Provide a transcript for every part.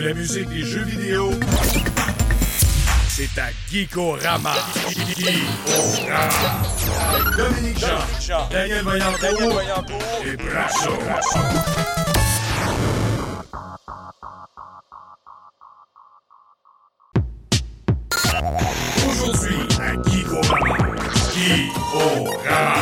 la musique des jeux vidéo, c'est à Geekorama. Geekorama. Avec Dominique Jean, Daniel Vaillancourt et Brasso. Aujourd'hui, à Geekorama. Geekorama.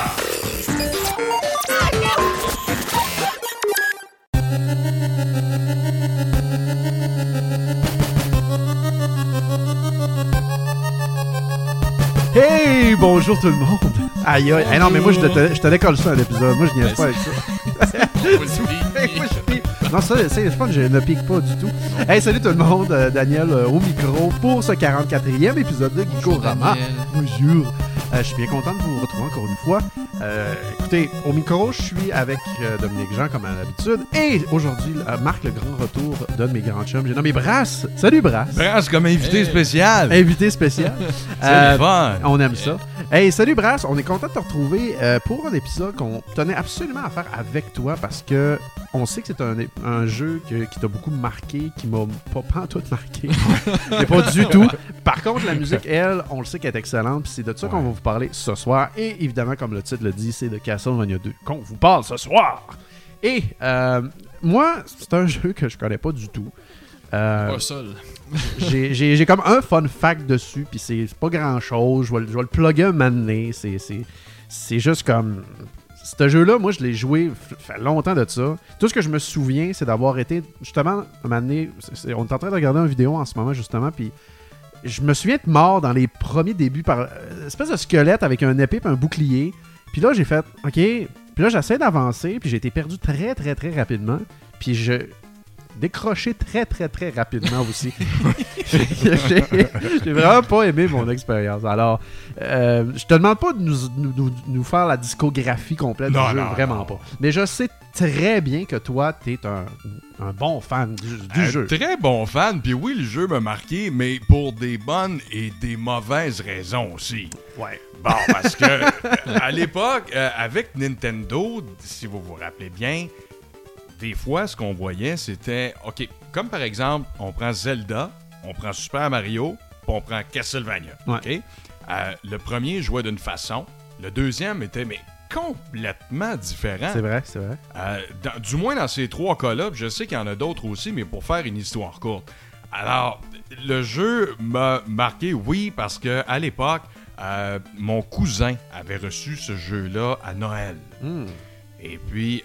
Hey, bonjour tout le monde! Aïe aïe, hey, non mais moi je te décolle ça à l'épisode, moi je niaise pas avec ça. Non ça, c'est fun, je ne pique pas du tout. Hey, salut tout le monde, Daniel au micro pour ce 44e épisode de Geekorama. Bonjour! Je suis bien content de vous retrouver encore une fois. Écoutez, au micro, je suis avec Dominique Jean comme à l'habitude. Et aujourd'hui, marque le grand retour d'un de mes grands chums. J'ai nommé Brass. Salut Brass. Brass comme invité spécial. Invité spécial. C'est le fun. On aime ça. Hey, salut Brass. On est content de te retrouver pour un épisode qu'on tenait absolument à faire avec toi parce que on sait que c'est un jeu qui t'a beaucoup marqué, qui m'a pas tout marqué. Mais pas du tout. Par contre, la musique, elle, on le sait qu'elle est excellente. Puis c'est de ça qu'on va vous parler ce soir. Et évidemment, comme le titre le dit, c'est de Castlevania 2 qu'on vous parle ce soir. Et moi, c'est un jeu que je connais pas du tout. Pas seul. J'ai comme un fun fact dessus, puis c'est pas grand chose. Je vais le plugger un moment donné. C'est juste comme. Ce jeu-là, moi, je l'ai joué, fait longtemps de ça. Tout ce que je me souviens, c'est d'avoir été, justement, un moment donné, on est en train de regarder une vidéo en ce moment, justement, puis je me souviens être mort dans les premiers débuts par une espèce de squelette avec un épée et un bouclier. Puis là, j'ai fait, OK, puis là, j'essaie d'avancer, puis j'ai été perdu très, très, très rapidement. Puis je décroché très, très, très rapidement aussi. J'ai vraiment pas aimé mon expérience. Alors, je te demande pas de nous faire la discographie complète du jeu, vraiment pas. Mais je sais très bien que toi, t'es un bon fan du jeu. Très bon fan, puis oui, le jeu m'a marqué, mais pour des bonnes et des mauvaises raisons aussi. Ouais. Bon, parce que à l'époque, avec Nintendo, si vous vous rappelez bien, des fois, ce qu'on voyait, c'était, OK, comme par exemple, on prend Zelda, on prend Super Mario, puis on prend Castlevania. Ouais. OK? Le premier jouait d'une façon, le deuxième était complètement différent. C'est vrai, c'est vrai. Du moins dans ces trois cas-là, je sais qu'il y en a d'autres aussi, mais pour faire une histoire courte. Alors, le jeu m'a marqué, oui, parce que à l'époque, mon cousin avait reçu ce jeu-là à Noël. Et puis,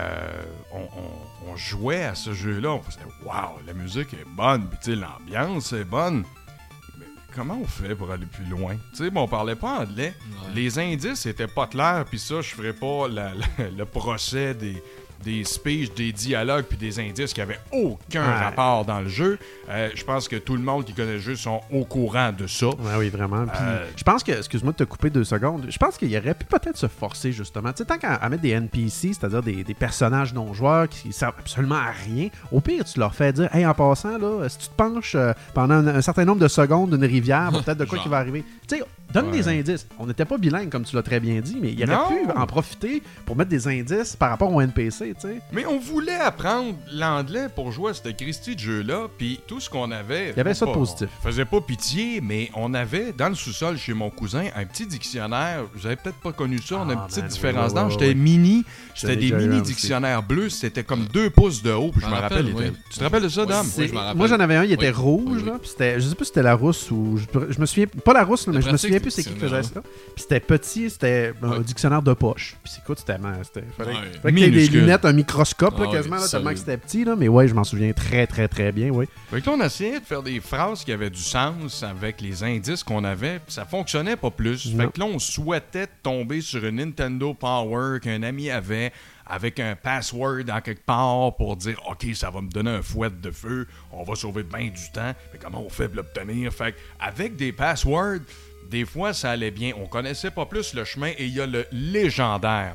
on jouait à ce jeu-là. On faisait « Wow, la musique est bonne, puis tu sais, l'ambiance est bonne. » Mais comment on fait pour aller plus loin? Tu sais, on parlait pas anglais. Ouais. Les indices étaient pas clairs, puis ça, je ferais pas le procès des speeches, des dialogues, puis des indices qui avaient aucun rapport dans le jeu. Je pense que tout le monde qui connaît le jeu sont au courant de ça. Ouais, oui, vraiment. Puis, je pense que, excuse-moi de te couper 2 secondes, je pense qu'il aurait pu peut-être se forcer, justement. Tu sais, tant qu'à mettre des NPC, c'est-à-dire des personnages non-joueurs qui servent absolument à rien, au pire, tu leur fais dire, hey, en passant, là, si tu te penches pendant un certain nombre de secondes d'une rivière, peut-être de quoi qui va arriver. Tu sais, donne des indices. On n'était pas bilingue, comme tu l'as très bien dit, mais il aurait pu en profiter pour mettre des indices par rapport au NPC, tu sais. Mais on voulait apprendre l'anglais pour jouer à ce Christy de jeu-là, puis tout ce qu'on avait... Il y avait ça de positif. Faisait pas pitié, mais on avait, dans le sous-sol chez mon cousin, un petit dictionnaire. Vous avez peut-être pas connu ça, on a une petite différence d'âge. C'était mini, c'était des mini-dictionnaires bleus, c'était comme 2 pouces de haut, puis je me rappelle. Tu te rappelles de ça, Dom? Oui, je m'en rappelle. Moi, j'en avais un, il était rouge, là, puis c'était, je sais pas si c'était la rousse ou... Je me souviens... Pas la rousse, là, mais je me souviens plus c'est qui faisait ça. Puis c'était petit, c'était un dictionnaire de poche. Puis écoute, c'était... Fallait que t'aies des lunettes, un microscope, là, quasiment, là, tellement que c'était petit, là, mais ouais, je m'en souviens très, très, très bien, oui. Fait que là, on essayait de faire des phrases qui avaient du sens avec les indices qu'on avait, puis ça fonctionnait pas plus. Non. Fait que là, on souhaitait tomber sur une Nintendo Power qu'un ami avait, avec un password en quelque part pour dire « OK, ça va me donner un fouet de feu, on va sauver bien du temps. » Mais comment on fait pour l'obtenir? Fait avec des passwords, des fois, ça allait bien. On connaissait pas plus le chemin et il y a le légendaire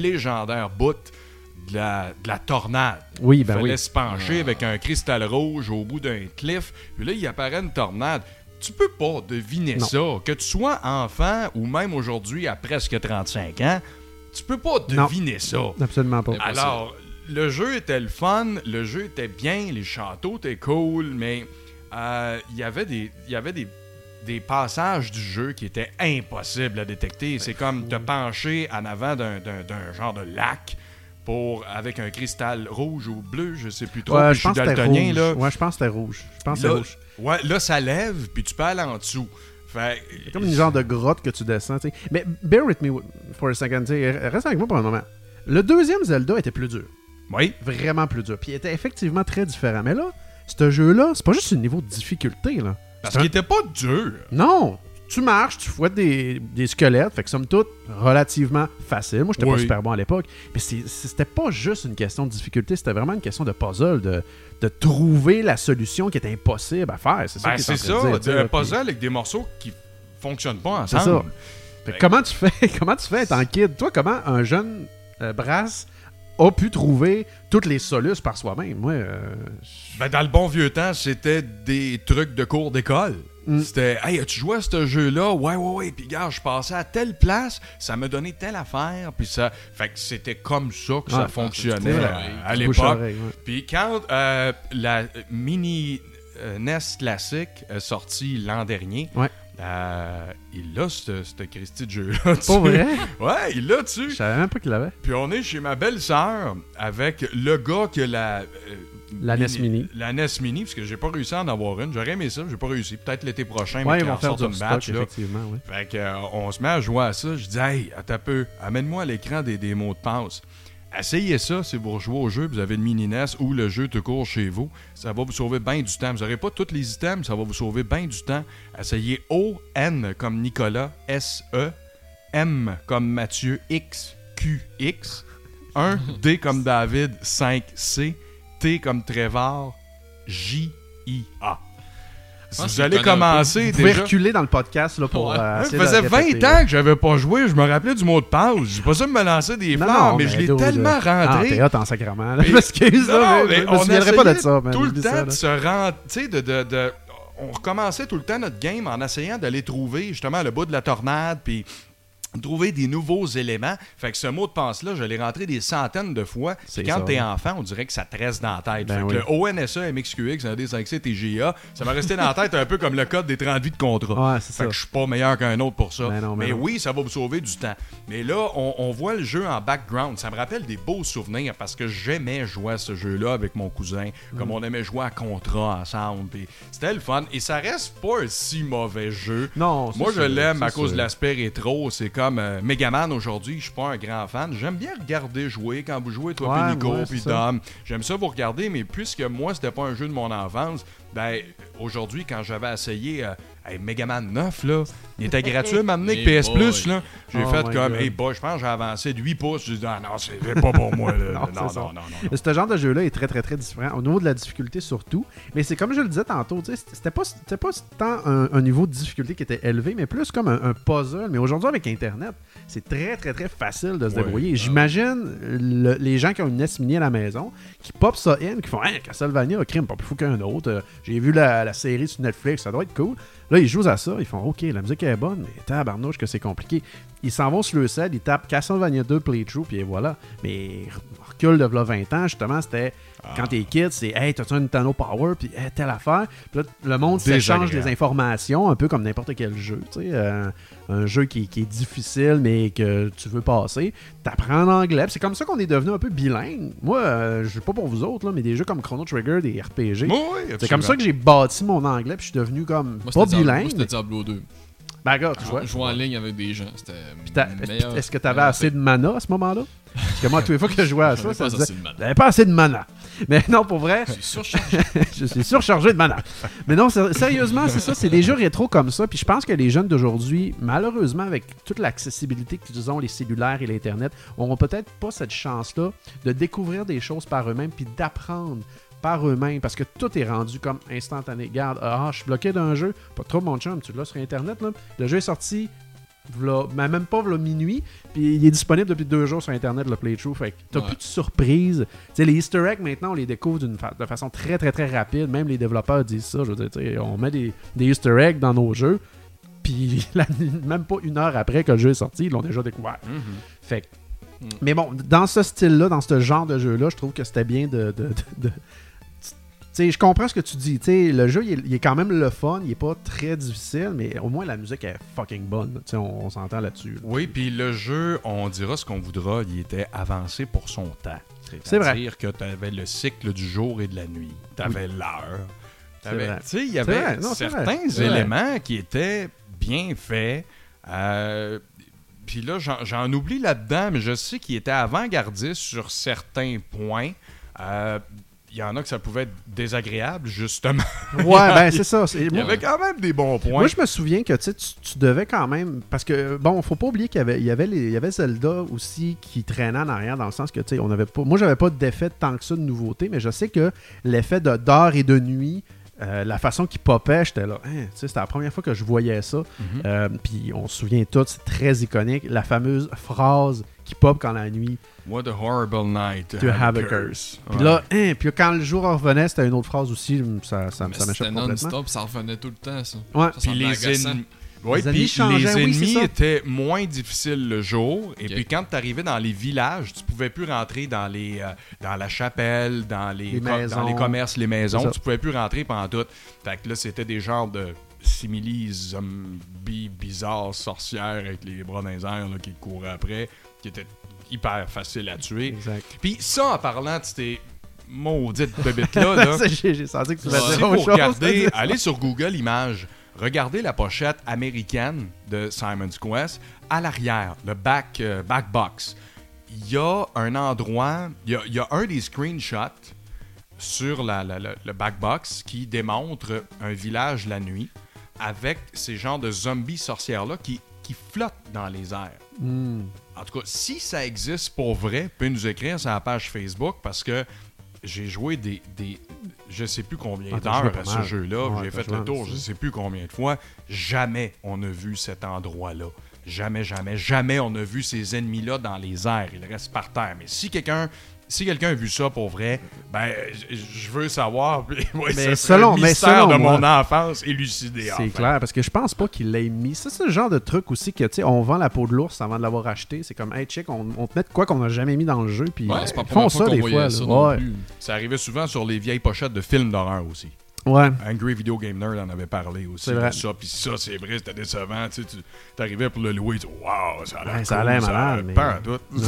bout de la tornade. Oui, ben il fallait oui. se pencher avec un cristal rouge au bout d'un cliff. Puis là, il apparaît une tornade. Tu peux pas deviner ça. Que tu sois enfant ou même aujourd'hui à presque 35 ans, tu peux pas deviner ça. Absolument pas. Alors, le jeu était le fun, le jeu était bien, les châteaux étaient cool, mais il y avait des passages du jeu qui étaient impossibles à détecter. C'est comme te pencher en avant d'un genre de lac avec un cristal rouge ou bleu, je sais plus trop. Ouais, je suis daltonien, là. Ouais, je pense que c'était rouge. Rouge. Ouais, là, ça lève, puis tu peux aller en dessous. C'est comme une genre de grotte que tu descends, tu sais. Mais bear with me for a second, tu sais. Reste avec moi pour un moment. Le deuxième Zelda était plus dur. Oui. Vraiment plus dur. Puis il était effectivement très différent. Mais là, ce jeu-là, c'est pas juste un niveau de difficulté, là. Parce qu'il était pas dur. Non! Tu marches, tu fouettes des squelettes, fait que somme toute, relativement facile. Moi, j'étais pas super bon à l'époque. Mais c'était pas juste une question de difficulté, c'était vraiment une question de puzzle, de trouver la solution qui est impossible à faire. C'est ça qui est en train de dire. Un puzzle avec des morceaux qui fonctionnent pas ensemble. C'est ça. Fait que comment tu fais étant kid? Toi, comment un jeune Brass a pu trouver toutes les solutions par soi-même? Moi, dans le bon vieux temps, c'était des trucs de cours d'école. C'était, hey, as-tu joué à ce jeu-là? Ouais. Puis, gars, je passais à telle place, ça me donnait telle affaire. Puis ça. Fait que c'était comme ça que ça fonctionnait à l'époque. Puis quand la mini NES classique est sortie l'an dernier, il a ce Christy de jeu-là. Pas vrai? Ouais, il l'a dessus. Je savais même pas qu'il l'avait. Puis on est chez ma belle-sœur avec le gars qui a la NES Mini. La NES Mini, parce que j'ai pas réussi à en avoir une. J'aurais aimé ça, j'ai pas réussi. Peut-être l'été prochain, mais ils vont faire une batch. effectivement, oui. Fait que, on se met à jouer à ça. Je dis, hey, attends un peu, amène-moi à l'écran des mots de passe. Essayez ça si vous rejouez au jeu, vous avez une mini NES ou le jeu tout court chez vous. Ça va vous sauver bien du temps. Vous n'aurez pas tous les items, ça va vous sauver bien du temps. Essayez O-N comme Nicolas, S-E, M comme Mathieu, X, Q, X, 1, D comme David, 5, C, T comme Trevor, J-I-A. Si vous allez commencer, vous pouvez reculer dans le podcast là, pour. Ça faisait 20 ans que j'avais pas joué, je me rappelais du mot de passe. J'ai pas ça de me lancer des fleurs, mais je l'ai tellement rentré. T'es hot en sacrament. Je m'excuse, mais on ne souviendrait pas de ça. Tout le temps de se rendre. Tu sais, on recommençait tout le temps notre game en essayant d'aller trouver justement le bout de la tornade, puis trouver des nouveaux éléments. Fait que ce mot de passe-là, je l'ai rentré des centaines de fois. Puis quand t'es enfant, on dirait que ça te reste dans la tête. Fait que le ONSA, MXQX, ND5C, TGA, ça m'a resté dans la tête un peu comme le code des 30 vies de contrat. Ouais, c'est ça. Que je suis pas meilleur qu'un autre pour ça. Mais oui, ça va vous sauver du temps. Mais là, on voit le jeu en background. Ça me rappelle des beaux souvenirs parce que j'aimais jouer à ce jeu-là avec mon cousin. Comme on aimait jouer à contrat ensemble. Puis c'était le fun. Et ça reste pas un si mauvais jeu. Non, moi, je l'aime à cause de l'aspect rétro. C'est comme Megaman aujourd'hui, je suis pas un grand fan. J'aime bien regarder jouer quand vous jouez, toi, puis Nico, puis Dom. J'aime ça vous regarder, mais puisque moi, c'était pas un jeu de mon enfance, ben aujourd'hui, quand j'avais essayé Megaman 9, là, il était gratuit à m'amener avec PS Plus, là. J'ai fait comme, je pense que j'ai avancé de 8 pouces. J'ai dit, non, c'est pas pour moi. Là. non. Ce genre de jeu-là est très, très, très différent, au niveau de la difficulté surtout. Mais c'est comme je le disais tantôt, c'était pas tant un niveau de difficulté qui était élevé, mais plus comme un puzzle. Mais aujourd'hui, avec Internet, c'est très, très, très facile de se débrouiller. J'imagine les gens qui ont une NES Mini à la maison, qui popent ça in, qui font « Castlevania, crime, pas plus fou qu'un autre. J'ai vu la série sur Netflix, ça doit être cool. » Là, ils jouent à ça, ils font « OK, la musique est bonne, mais tabarnouche que c'est compliqué. » Ils s'en vont sur le set, ils tapent Castlevania 2 Playthrough, puis voilà. Mais recul de 20 ans, justement, c'était quand t'es kid, c'est « Hey, t'as-tu un Nintendo Power? » Puis hey, telle affaire. Puis là, le monde s'échange des informations, un peu comme n'importe quel jeu, tu sais. Un jeu qui est difficile, mais que tu veux passer. T'apprends en anglais. C'est comme ça qu'on est devenu un peu bilingue. Moi, je sais pas pour vous autres, là, mais des jeux comme Chrono Trigger, des RPG. C'est comme ça que j'ai bâti mon anglais, puis je suis devenu comme pas bilingue. Moi, c'était Diablo 2. Ben, gars, tu vois. Je jouais en ligne avec des gens. Est-ce que t'avais assez de mana à ce moment-là? Parce que moi, tous les fois que je jouais à ça, ça disait t'avais pas assez de mana. Mais non, pour vrai. Je suis surchargé. Je suis surchargé de mana. Mais non, sérieusement, c'est ça. C'est des jeux rétro comme ça. Puis je pense que les jeunes d'aujourd'hui, malheureusement, avec toute l'accessibilité qu'ils ont, les cellulaires et l'Internet, n'auront peut-être pas cette chance-là de découvrir des choses par eux-mêmes puis d'apprendre par eux-mêmes, parce que tout est rendu comme instantané. Regarde, je suis bloqué d'un jeu, pas trop mon chum, tu l'as sur Internet, là. Le jeu est sorti, même pas minuit, puis il est disponible depuis 2 jours sur Internet, le playthrough, fait que t'as plus de surprise. T'sais, les Easter eggs, maintenant, on les découvre de façon très, très, très rapide, même les développeurs disent ça, je veux dire, on met des Easter eggs dans nos jeux, puis même pas 1 heure après que le jeu est sorti, ils l'ont déjà découvert. Fait que Mais bon, dans ce style-là, dans ce genre de jeu-là, je trouve que c'était bien de... Tu sais, je comprends ce que tu dis. Tu sais, le jeu, il est quand même le fun. Il est pas très difficile, mais au moins la musique est fucking bonne. Tu sais, on s'entend là-dessus. Oui, puis le jeu, on dira ce qu'on voudra, il était avancé pour son temps. C'est vrai. C'est-à-dire que tu avais le cycle du jour et de la nuit. Tu avais l'heure. Tu vrai. sais, il y avait certains éléments qui étaient bien faits. Puis là, j'en oublie là-dedans, mais je sais qu'il était avant-gardiste sur certains points. Il y en a que ça pouvait être désagréable, justement. Ouais, ben c'est ça. Il y avait quand même des bons points. Moi, je me souviens que tu devais quand même... Parce que, bon, faut pas oublier qu'il y avait Zelda aussi qui traînait en arrière, dans le sens que, tu sais, on avait pas... Moi, j'avais pas d'effet tant que ça de nouveauté, mais je sais que l'effet d'heure et de nuit... la façon qu'il popait, j'étais là, c'était la première fois que je voyais ça. Puis on se souvient tous, c'est très iconique, la fameuse phrase qui pop quand la nuit. What a horrible night to have a curse. Puis là, puis quand le jour revenait, c'était une autre phrase aussi, ça m'échappe complètement. Non-stop, ça revenait tout le temps, ça. Ouais. Puis les ennemis changeaient, étaient moins difficiles le jour. Et puis quand tu arrivais dans les villages, tu pouvais plus rentrer dans la chapelle, dans les commerces, les maisons. Tu pouvais plus rentrer pendant tout. Fait que là, c'était des genres de simili-zombies bizarres, sorcières avec les bras dans les airs là, qui couraient après, qui étaient hyper faciles à tuer. Exact. Puis ça, en parlant de ces maudites bébites-là, j'ai senti que tu si vous regardez, allez sur Google Images. Regardez la pochette américaine de Simon's Quest. À l'arrière, le back box, il y a un endroit, il y a un des screenshots sur le back box qui démontre un village la nuit avec ces genres de zombies sorcières-là qui flottent dans les airs. En tout cas, si ça existe pour vrai, vous pouvez nous écrire sur la page Facebook parce que j'ai joué je sais plus combien d'heures à ce jeu-là. J'ai fait le tour, je sais plus combien de fois. Jamais on a vu cet endroit-là. Jamais on a vu ces ennemis-là dans les airs. Ils restent par terre. Mais si quelqu'un a vu ça pour vrai, ben je veux savoir. Mais selon le mystère de mon enfance élucidé. C'est clair, parce que je pense pas qu'il l'ait mis. Ça, c'est le genre de truc aussi que, tu sais, on vend la peau de l'ours avant de l'avoir acheté. C'est comme, hey, check, on te met de quoi qu'on n'a jamais mis dans le jeu. Puis c'est pas ils font ça des fois. Ça arrivait souvent sur les vieilles pochettes de films d'horreur aussi. Ouais. Angry Video Game Nerd en avait parlé aussi de ça. Puis ça, c'est vrai, c'était décevant. Tu t'arrivais pour le louer, tu dis, waouh, ça a l'air cool, ça a l'air malade. Mais... Pas en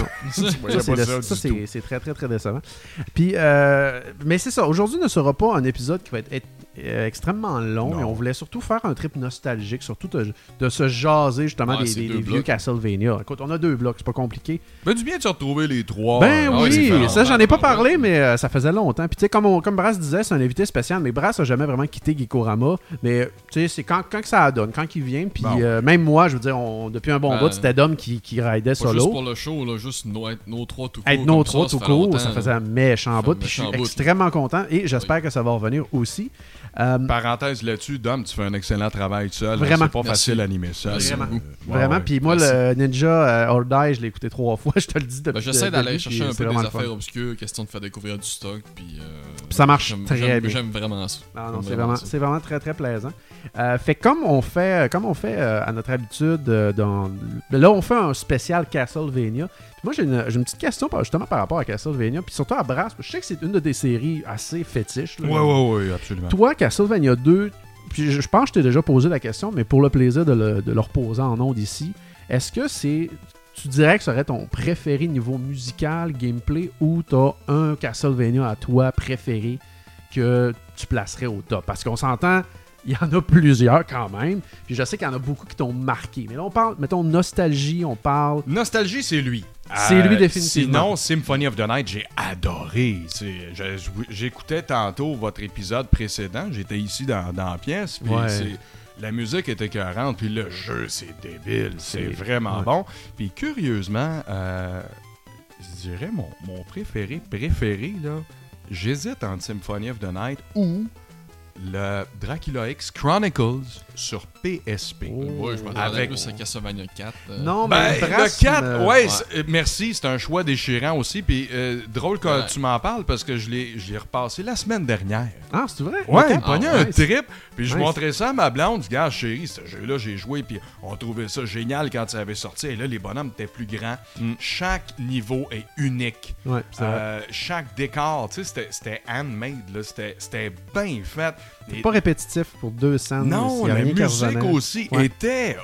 tout. Ça, c'est très, très, très décevant. Puis, mais c'est ça. Aujourd'hui ne sera pas un épisode qui va être extrêmement long, mais on voulait surtout faire un trip nostalgique, surtout de se jaser justement des vieux Castlevania. Écoute, on a 2 blocs, c'est pas compliqué. Ben, du bien de se retrouver les 3. Ben oui, ça j'en ai pas parlé, mais ça faisait longtemps. Puis tu sais, comme Brass disait, c'est un invité spécial, mais Brass a jamais vraiment quitté Geekorama. Mais tu sais, c'est quand que ça donne, quand il vient. Puis même moi, je veux dire, depuis un bon bout, c'était Dom qui raidait solo. Juste pour le show, là, juste être nos 3 tout court. Être nos 3 tout court, ça faisait un méchant bout. Puis je suis extrêmement content et j'espère que ça va revenir aussi. Parenthèse là-dessus, Dom, tu fais un excellent travail seul. Vraiment. C'est pas facile à animer ça. Vraiment. Puis moi, le Ninja All Die, je l'ai écouté 3 fois, je te le dis depuis. J'essaie d'aller chercher un peu des affaires obscures, question de faire découvrir du stock. Puis ça marche très bien. J'aime vraiment ça. Non, c'est vraiment très très plaisant. Fait comme on fait à notre habitude, là on fait un spécial Castlevania. Moi, j'ai une petite question justement par rapport à Castlevania, puis surtout à Brass. Je sais que c'est une de tes séries assez fétiches. Oui, absolument. Toi, Castlevania 2, puis je pense que je t'ai déjà posé la question, mais pour le plaisir de le reposer en ondes ici, est-ce que tu dirais que ce serait ton préféré niveau musical, gameplay, ou t'as un Castlevania à toi préféré que tu placerais au top? Parce qu'on s'entend... Il y en a plusieurs quand même. Puis je sais qu'il y en a beaucoup qui t'ont marqué. Mais là, on parle, mettons, nostalgie, on parle... Nostalgie, c'est lui. C'est lui définitivement. Sinon, Symphony of the Night, j'ai adoré. J'écoutais tantôt votre épisode précédent. J'étais ici dans la pièce. Puis la musique était écœurante. Puis le jeu, c'est débile. C'est vraiment bon. Puis curieusement, je dirais mon préféré, là, j'hésite entre Symphony of the Night ou... le Dracula X Chronicles sur PSP. Ouais, je m'attendais plus à Castlevania 4. Non, mais le 4, merci, c'est un choix déchirant aussi. Puis drôle que tu m'en parles parce que je l'ai repassé la semaine dernière. Ah, c'est vrai? Ouais, il pognait un trip. Puis je Nice. montrais ça à ma blonde. Je dis, regarde, chérie, ce jeu-là, j'ai joué. Puis on trouvait ça génial quand ça avait sorti. Et là, les bonhommes étaient plus grands. Chaque niveau est unique. Ouais, c'est vrai. Chaque décor, tu sais, c'était handmade. Là. C'était bien fait. C'est pas répétitif pour 2 scènes. Non, y a la rien qui musique revenait. aussi était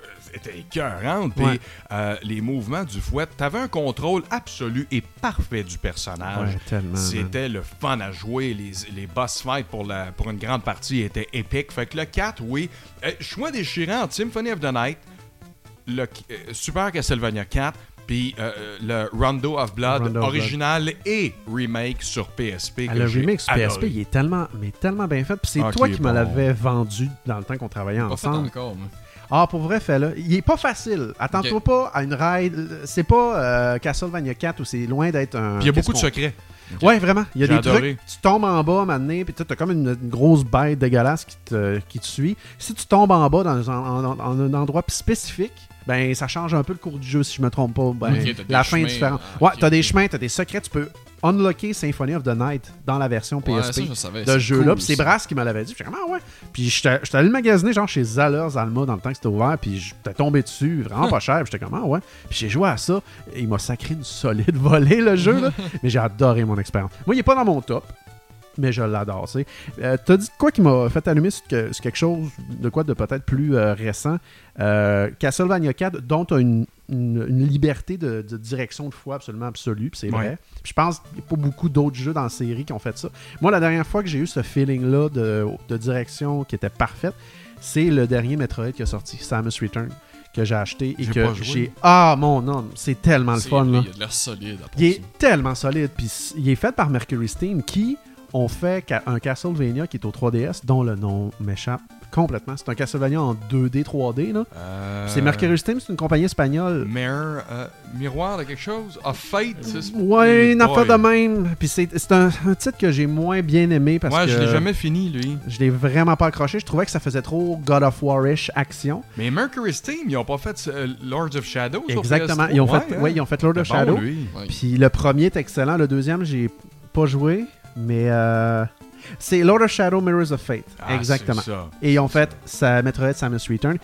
écœurante. Puis Ouais. les mouvements du fouet, t'avais un contrôle absolu et parfait du personnage. Ouais, tellement. C'était le fun à jouer. Les boss fights pour une grande partie étaient épiques. Fait que le 4, oui. Choix déchirant entre Symphony of the Night, le Super Castlevania 4, puis le Rondo of Blood original et remake sur PSP. Le remake sur PSP, il est tellement bien fait. Puis c'est toi qui me l'avais vendu dans le temps qu'on travaillait ensemble. Pas fait encore, moi. Ah, pour vrai, fais-le. Il est pas facile. Attends-toi pas à une ride. C'est pas Castlevania 4 où c'est loin d'être un... Puis il y a beaucoup de secrets. Okay. Ouais, vraiment. Il y a des adoré. trucs. Tu tombes en bas maintenant, puis t'as comme une grosse bête dégueulasse qui te suit. Si tu tombes en bas dans un endroit spécifique, ben ça change un peu le cours du jeu, si je me trompe pas. Ben, la fin est différente. Ouais, t'as des chemins, t'as des secrets. Tu peux unlocker Symphony of the Night dans la version PSP de ce jeu-là. Puis c'est Brass qui me l'avait dit. Puis j'étais comme, ah ouais. Puis j'étais allé le magasiner genre chez Zahler's Alma dans le temps que c'était ouvert. Puis j'étais tombé dessus, vraiment pas cher. Puis j'étais comme, ah ouais. Puis j'ai joué à ça. Et il m'a sacré une solide volée, le jeu. Là. Mais j'ai adoré mon expérience. Moi, il est pas dans mon top. Mais je l'adore, tu sais. T'as dit quoi qui m'a fait allumer sur quelque chose de quoi de peut-être plus récent. Castlevania 4, dont tu as une liberté de direction de foi absolument absolue, puis c'est vrai. Puis je pense qu'il n'y a pas beaucoup d'autres jeux dans la série qui ont fait ça. Moi, la dernière fois que j'ai eu ce feeling-là de direction qui était parfaite, c'est le dernier Metroid qui a sorti, Samus Return, que j'ai acheté et que j'ai... Ah, mon homme, c'est tellement le fun. Là. Il a de l'air solide. Il est tellement solide, puis il est fait par Mercury Steam, qui... On fait un Castlevania qui est au 3DS, dont le nom m'échappe complètement. C'est un Castlevania en 2D, 3D. Là. C'est Mercury Steam, c'est une compagnie espagnole. Miroir de quelque chose? Of Fate? Ouais, une affaire de même. Puis c'est un titre que j'ai moins bien aimé parce que... je l'ai jamais fini, lui. Je l'ai vraiment pas accroché. Je trouvais que ça faisait trop God of War-ish action. Mais Mercury Steam, ils ont pas fait Lords of Shadow? Exactement. Ils ont fait Lord of Shadow. Puis le premier est excellent. Le deuxième, j'ai pas joué. Mais c'est Lord of Shadow Mirrors of Fate. Exactement. Ça. Et ils ont fait Metroid Samus Return.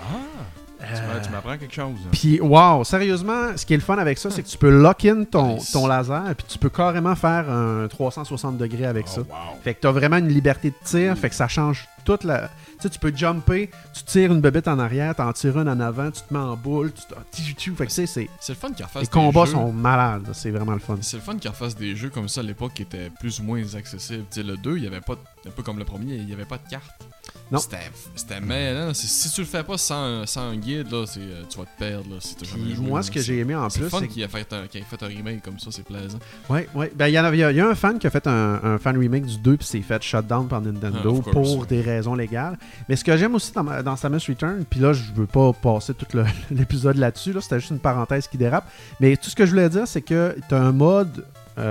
Tu m'apprends quelque chose. Puis, wow, sérieusement, ce qui est le fun avec ça, c'est que tu peux lock-in ton laser et puis tu peux carrément faire un 360 degrés avec ça. Wow. Fait que tu as vraiment une liberté de tir. Fait que ça change toute la... Tu sais, tu peux jumper, tu tires une bébête en arrière, t'en tires une en avant, tu te mets en boule, fait que c'est le fun qu'ils refassent les combats sont malades, c'est vraiment le fun. C'est le fun qu'ils refassent des jeux comme ça à l'époque qui étaient plus ou moins accessibles. Tu sais, le 2, il y avait pas, un peu comme le premier, il n'y avait pas de carte. Non. C'était mêlant. Si tu le fais pas sans un guide, là, tu vas te perdre. Là, si jamais joué, moi, ce que j'ai aimé en plus, c'est fun qu'il ait fait un remake comme ça, c'est plaisant. Ouais. Ben, il y a un fan qui a fait un fan remake du 2 puis s'est fait shutdown par Nintendo pour des raisons légales. Mais ce que j'aime aussi dans Samus Return, puis là, je veux pas passer tout l'épisode là-dessus, là, c'était juste une parenthèse qui dérape. Mais tout ce que je voulais dire, c'est que tu as un mode...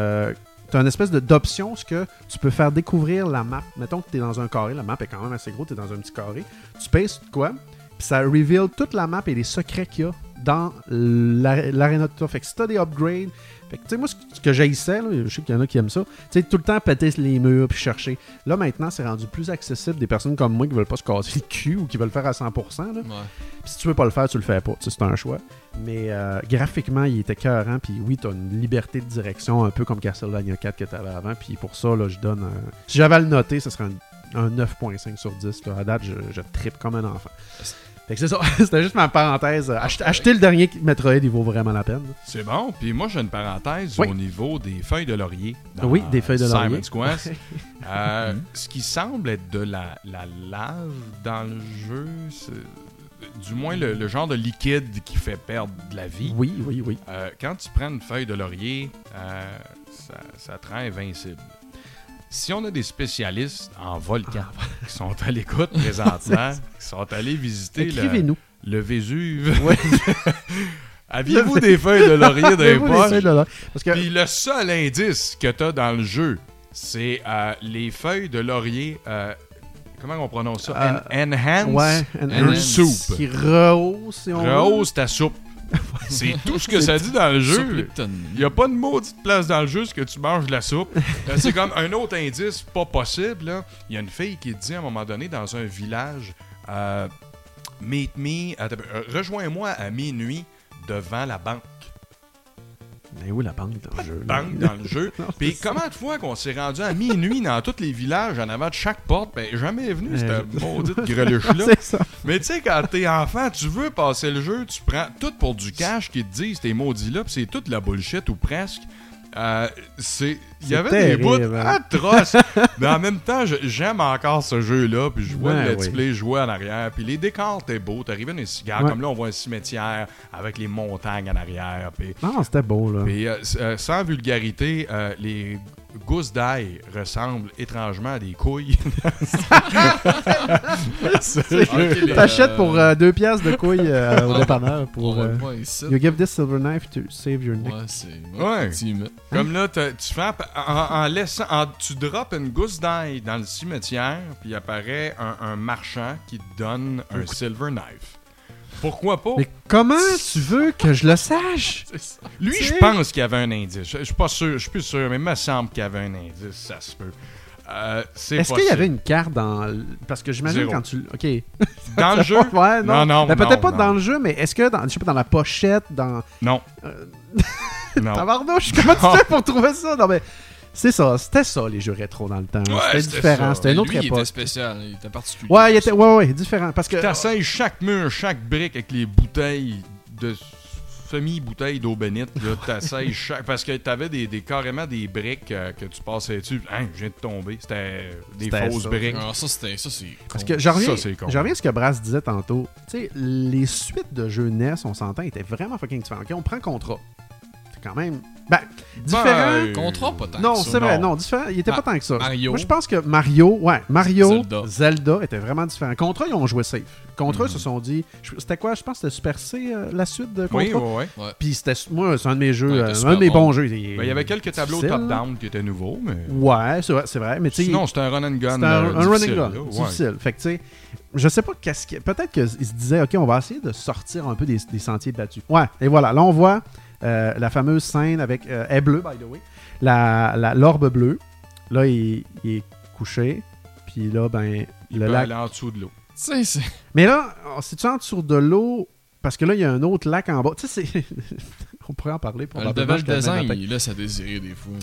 tu as une espèce d'option, ce que tu peux faire découvrir la map. Mettons que tu es dans un carré, la map est quand même assez gros, tu es dans un petit carré. Tu pèses quoi, puis ça reveal toute la map et les secrets qu'il y a dans l'aréna de toi. Fait que si tu as des upgrades, fait que tu sais, moi, ce que j'haïssais, je sais qu'il y en a qui aiment ça, tu sais, tout le temps péter les murs puis chercher. Là, maintenant, c'est rendu plus accessible des personnes comme moi qui veulent pas se casser le cul ou qui veulent le faire à 100%. Là. Ouais. Puis si tu veux pas le faire, tu le fais pas. C'est un choix. Mais graphiquement, il était écœurant. Puis oui, tu as une liberté de direction un peu comme Castlevania 4 que tu avais avant. Puis pour ça, là, je donne si j'avais à le noter, ce serait un 9.5 sur 10. Là. À date, je trippe comme un enfant. Fait que c'est ça, c'était juste ma parenthèse. Acheter le dernier Metroid, il vaut vraiment la peine. C'est bon. Puis moi, j'ai une parenthèse au niveau des feuilles de laurier. Oui, des feuilles de laurier. Simon's Quest. Ce qui semble être de la lave dans le jeu, du moins le genre de liquide qui fait perdre de la vie. Oui. Quand tu prends une feuille de laurier, ça te rend invincible. Si on a des spécialistes en volcan qui sont à l'écoute présentement, qui sont allés visiter le Vésuve, aviez-vous des feuilles de laurier dans les poches? Puis le seul indice que tu as dans le jeu, c'est les feuilles de laurier comment on prononce ça? Enhance? Ouais, Your soup. Qui rehausse, si on veut. Rehausse ta soupe. C'est tout ce que ça dit dans le jeu. Lipton. Il n'y a pas de maudite place dans le jeu ce que tu manges de la soupe. C'est comme un autre indice pas possible. Là. Il y a une fille qui dit à un moment donné dans un village Meet me, rejoins-moi à minuit devant la banque. Mais où la banque dans le jeu? Banque dans le jeu. Non, Puis c'est comment de fois qu'on s'est rendu à minuit dans tous les villages en avant de chaque porte, ben jamais venu cette maudite greluche-là. C'est ça. Mais tu sais, quand t'es enfant, tu veux passer le jeu, tu prends tout pour du cash qui te disent tes maudits-là, pis c'est toute la bullshit ou presque. Il y avait terrible, des bouts hein. atroces. Mais en même temps, j'aime encore ce jeu-là. Puis je vois Ouais, le let's oui. play jouer en arrière. Puis les décors étaient beaux. T'arrivais dans les cigares. Comme là, on voit un cimetière avec les montagnes en arrière. Puis, Non, c'était beau, là. puis sans vulgarité, les gousses d'ail ressemblent étrangement à des couilles. T'achètes pour 2 piastres de couilles au dépanneur On pour... va le voir ici. You give this silver knife to save your neck. Ouais, c'est. Ouais. Effectivement. Comme là, tu frappes en laissant. Tu droppes une gousse d'ail dans le cimetière, puis apparaît un marchand qui te donne un silver knife. Pourquoi pas? Mais comment tu veux que je le sache? Lui, je pense qu'il y avait un indice. Je suis pas sûr, je suis plus sûr, mais il me semble qu'il y avait un indice, ça se peut. C'est Est-ce qu'il y avait une carte dans... Parce que j'imagine Zéro. quand tu... OK. Dans le jeu? Ouais, non. Non, Ben, peut-être pas non. dans le jeu, mais est-ce que, je sais pas, dans la pochette, dans... Non. Non. Tabarnouche, comment tu fais pour trouver ça? Non, mais c'est ça. C'était ça, les jeux rétro dans le temps. Ouais, c'était c'était différent. ça. C'était une autre Lui, il était époque. spécial, il était particulier. Ouais, il était... Ouais, différent. Parce que... T'essayes chaque mur, chaque brique avec les bouteilles de semi-bouteilles d'eau bénite. Là, t'essayes chaque... Parce que t'avais carrément des briques que tu passais dessus. Hein, je viens de tomber. C'était des C'était fausses ça. briques. Alors, ça, c'est. Parce que je reviens, Ça, c'est con. je reviens à ce que Brass disait tantôt. Tu sais, les suites de jeux NES, on s'entend, étaient vraiment fucking différentes. OK, on prend Contra. C'est quand même... Ben, différent... Contrat, pas tant Non, que ça. c'est vrai, non. non, différent. Il était pas tant que ça. Mario. Moi, je pense que Mario, Zelda était vraiment différent. Contra, ils ont joué safe. Contra, ils se sont dit... C'était quoi? Je pense que c'était Super C, la suite de Contra. Oui. Puis c'était... Moi, c'est un de mes jeux, Ouais, il était un super de mes bon. bons jeux. Ben, il y avait quelques tableaux difficile, top-down qui étaient nouveaux, mais... Ouais, c'est vrai. Mais tu sais... Sinon, c'était un run and gun. C'était un run difficile, and gun, là, ouais. difficile. Fait que tu sais, je sais pas qu'est-ce que... Peut-être qu'ils se disaient, OK, on va essayer de sortir un peu des sentiers battus. Ouais, et voilà. Là, on voit la fameuse scène avec... elle est bleue, by the way. L'orbe bleue. Là, il est couché. Puis là, ben... Il le peut lac... aller en dessous de l'eau. Tu sais, c'est. Mais là, c'est-tu en dessous de l'eau? Parce que là, il y a un autre lac en bas. Tu sais, c'est... on pourrait en parler. Le probablement, level design, jusqu'à il laisse à désirer des fois.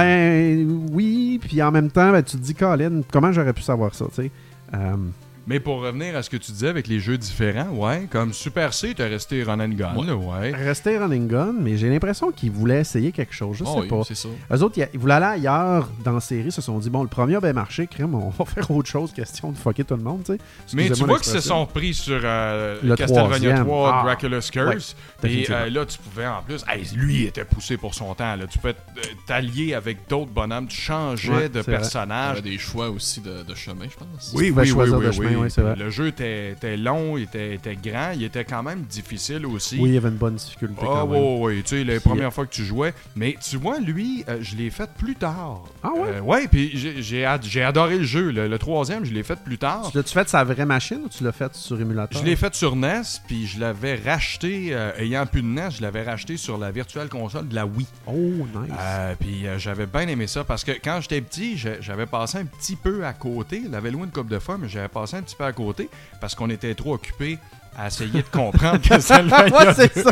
Ben oui, puis en même temps, ben, tu te dis, Colin, comment j'aurais pu savoir ça, tu sais? Mais pour revenir à ce que tu disais avec les jeux différents, ouais, comme Super C, t'as resté run and gun, là, ouais. Rester running gun, mais j'ai l'impression qu'ils voulaient essayer quelque chose, je sais Oh, oui, pas. c'est ça. Eux autres, ils voulaient aller ailleurs dans la série, se sont dit, bon, le premier a bien marché, crème, on va faire autre chose, question de fucker tout le monde, tu sais. Mais tu Excusez-moi vois qu'ils se l'expression. sont pris sur Le Castlevania troisième. 3, Ah. Dracula's Curse. Et définitivement. là, tu pouvais en plus... Hey, lui, il était poussé pour son temps. Là. Tu pouvais t'allier avec d'autres bonhommes. Tu changeais Ouais, de c'est vrai. Il y personnage. avait des choix aussi de chemin, je pense. Oui, pouvais oui, oui, choisir oui, de chemin, oui, c'est vrai. Le jeu était long, il était grand, il était quand même difficile aussi. Oui, il y avait une bonne difficulté Ah, quand même. oui, tu sais, les premières fois que tu jouais. Mais tu vois, lui, je l'ai fait plus tard. Ah ouais? Ouais, puis j'ai adoré le jeu. Le troisième, je l'ai fait plus tard. Tu l'as-tu fait sa vraie machine ou tu l'as fait sur émulateur? Je l'ai fait sur NES, puis je l'avais racheté, ayant plus de NES, je l'avais racheté sur la Virtual Console de la Wii. Oh, nice. Puis j'avais bien aimé ça, parce que quand j'étais petit, j'avais passé un petit peu à côté. Je l'avais loué une couple de fois, mais j'avais passé un petit peu à côté, parce qu'on était trop occupés à essayer de comprendre que ça ouais, c'est ça.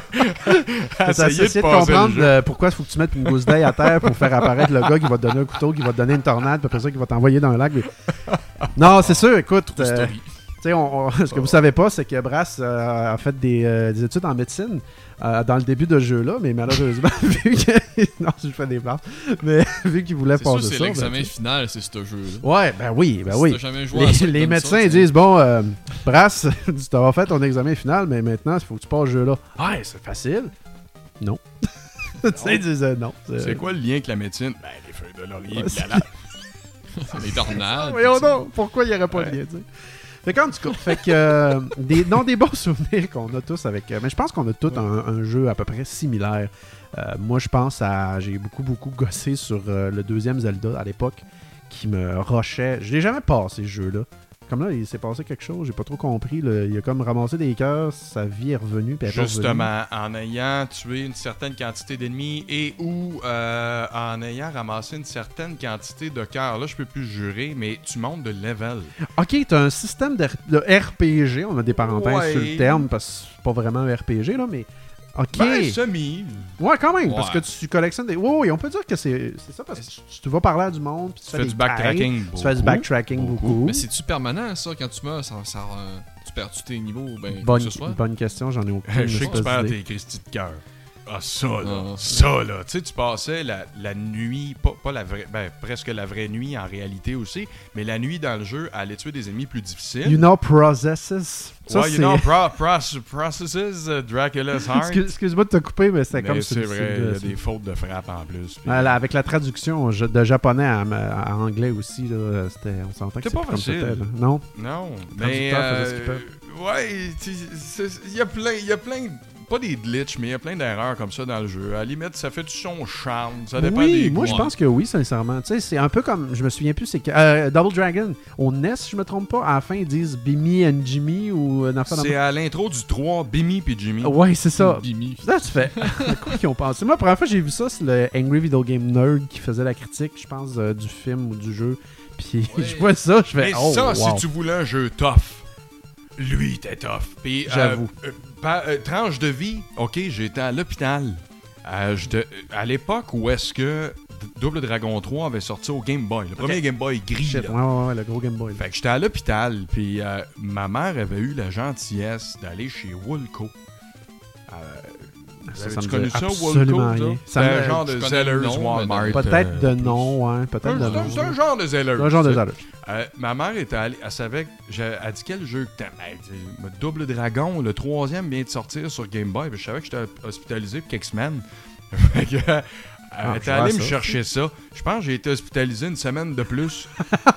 à C'est essayer de passer le comprendre jeu. pourquoi il faut que tu mettes une gousse d'ail à terre pour faire apparaître le gars qui va te donner un couteau, qui va te donner une tornade, puis après ça, qui va t'envoyer dans un lac. Mais... Non, c'est sûr, écoute. Story. Tu sais, ce que vous savez pas, c'est que Brass a fait des études en médecine dans le début de ce jeu-là, mais malheureusement, vu que... Non, je fais des blagues. Mais vu qu'il voulait C'est sûr, passer c'est ça... l'examen ben, final, c'est ce jeu-là. Ouais, ben oui, ben Si oui. t'as jamais joué à ça, Les comme médecins ça, ils tu sais. disent, bon, Brass, tu as fait ton examen final, mais maintenant, il faut que tu passes ce jeu-là. Ouais, c'est facile. Non. Tu sais, ils disaient non. C'est quoi le lien avec la médecine? Ben, les feuilles de laurier, Ouais, puis c'est- la lave. Les tornades. Voyons puis ça. donc, pourquoi il n'y aurait pas de lien, tu sais? Fait qu'en tout cas, fait que, des bons souvenirs qu'on a tous avec... mais je pense qu'on a tous un jeu à peu près similaire. Moi, je pense à... J'ai beaucoup gossé sur le deuxième Zelda à l'époque qui me rushait. Je l'ai jamais passé, ce jeu-là. Comme là, il s'est passé quelque chose, j'ai pas trop compris. Là. Il a comme ramassé des cœurs, sa vie est revenue. Puis elle est revenue. Justement, en ayant tué une certaine quantité d'ennemis et ou en ayant ramassé une certaine quantité de cœurs, là je peux plus jurer, mais tu montes de level. Ok, t'as un système de RPG, on a des parenthèses sur le terme, parce que c'est pas vraiment un RPG, là, mais... Ok. Ben, semi. Ouais, quand même, Ouais. parce que tu collectionnes des... Oui, on peut dire que c'est ça, parce que tu vas parler à du monde, puis tu fais Tu fais des du backtracking. quêtes, tu fais du backtracking beaucoup. Mais c'est-tu permanent, ça, quand tu meurs, tu perds-tu tes niveaux, ben, quoi que ce soit? Bonne question, j'en ai aucune. Je sais que tu espèce perds d'idée. tes Christy de cœur. Ah, ça, là. Non, Ça, là. Tu sais, tu passais la nuit, pas la vraie, ben, presque la vraie nuit en réalité aussi, mais la nuit dans le jeu à aller tuer des ennemis plus difficiles. You know processes. Ça, Ouais, you know, processes Dracula's Heart. Excuse-moi de te couper, mais c'était Mais comme c'est vrai, il y a des fautes de frappe en plus. puis- Avec la traduction de japonais à anglais aussi, là, on s'entend que C'est pas comme facile. c'était, là. Non? Non, Les mais traducteurs faisaient ce qu'ils ouais, il y a plein, pas des glitches, mais il y a plein d'erreurs comme ça dans le jeu. À la limite, ça fait du son charme, ça dépend Oui, des moi goûts. je pense que oui, sincèrement. Tu sais, c'est un peu comme, je me souviens plus, c'est que Double Dragon, au NES, si je me trompe pas, à la fin ils disent Bimmy and Jimmy ou une affaire C'est à l'intro du 3, Bimmy puis Jimmy. Ouais, c'est ça. Bimi. Là, tu fais. Quoi qu'ils ont pensé? Moi, la première fois que j'ai vu ça, c'est le Angry Video Game Nerd qui faisait la critique, je pense, du film ou du jeu. Puis Ouais. je vois ça, je fais. Mais Oh, ça, wow. si tu voulais un jeu tough, lui il était tough. Puis, J'avoue. tranche de vie, ok, j'étais à l'hôpital. À l'époque où est-ce que Double Dragon 3 avait sorti au Game Boy. Le premier Game Boy gris. Shit, là. ouais, le gros Game Boy. Fait que j'étais à l'hôpital, puis ma mère avait eu la gentillesse d'aller chez Woolco. Ça Tu me connu dit ça, absolument Woolco? rien. C'est Ça me- un genre de je connais le Zellers nom, Walmart. mais Peut-être de nom, ouais. Peut-être de nom. C'est un genre de Zellers. Un genre de Zellers. Ma mère était allée, elle savait que elle dit quel jeu que t'aimes. Elle dit, Double Dragon, le 3e vient de sortir sur Game Boy. Puis je savais que j'étais hospitalisé pour quelques semaines. Fait que, elle était je allée vois me ça. chercher ça. Je pense que j'ai été hospitalisé une semaine de plus.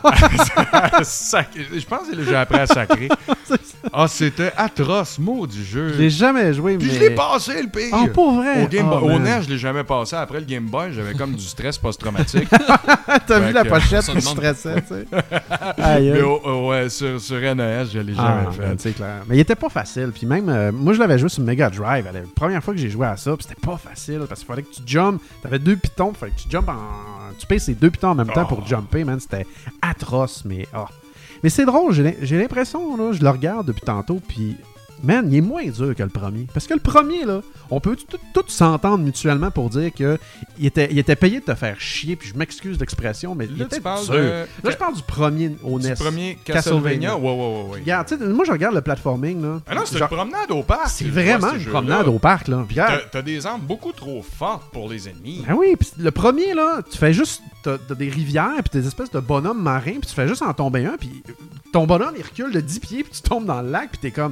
Je pense que j'ai appris à sacrer. Ah, c'était atroce, maudit jeu. Je l'ai jamais joué, mais. Puis je l'ai passé, le pire. Oh, pour vrai? Au, Game Oh, Boy. Au man. NES, je l'ai jamais passé. Après le Game Boy, j'avais comme du stress post-traumatique. T'as vu Fait la que- pochette ça qui demande stressait, tu sais. Aïe, Mais aïe. ouais, sur NES, je l'ai Ah, jamais fait. c'est clair. Mais il était pas facile. Puis même, moi, je l'avais joué sur Mega Drive. La première fois que j'ai joué à ça, puis c'était pas facile parce qu'il fallait que tu jumpes. T'avais 2 pitons, il fallait que tu jumpes tu payes ces 2 pitons en même temps pour jumper, man. C'était atroce, mais. Mais c'est drôle, j'ai l'impression, là, je le regarde depuis tantôt, puis. Man, il est moins dur que le premier. Parce que le premier, là, on peut tous s'entendre mutuellement pour dire que il était payé de te faire chier, puis je m'excuse d'expression, mais il Là, était tu parles dur. de... Là, je parle du premier au NES. Du premier Castlevania. Castlevania? Ouais. Regarde, tu sais, moi je regarde le platforming là. Ah non, c'est une Genre, promenade au parc. c'est je vraiment vois, ces une jeux-là. promenade au parc là. Puis regarde. T'as des armes beaucoup trop fortes pour les ennemis. Ben oui, puis le premier là, tu fais juste t'as des rivières puis des espèces de bonhommes marins, puis tu fais juste en tomber un, puis ton bonhomme il recule de 10 pieds, puis tu tombes dans le lac, puis t'es comme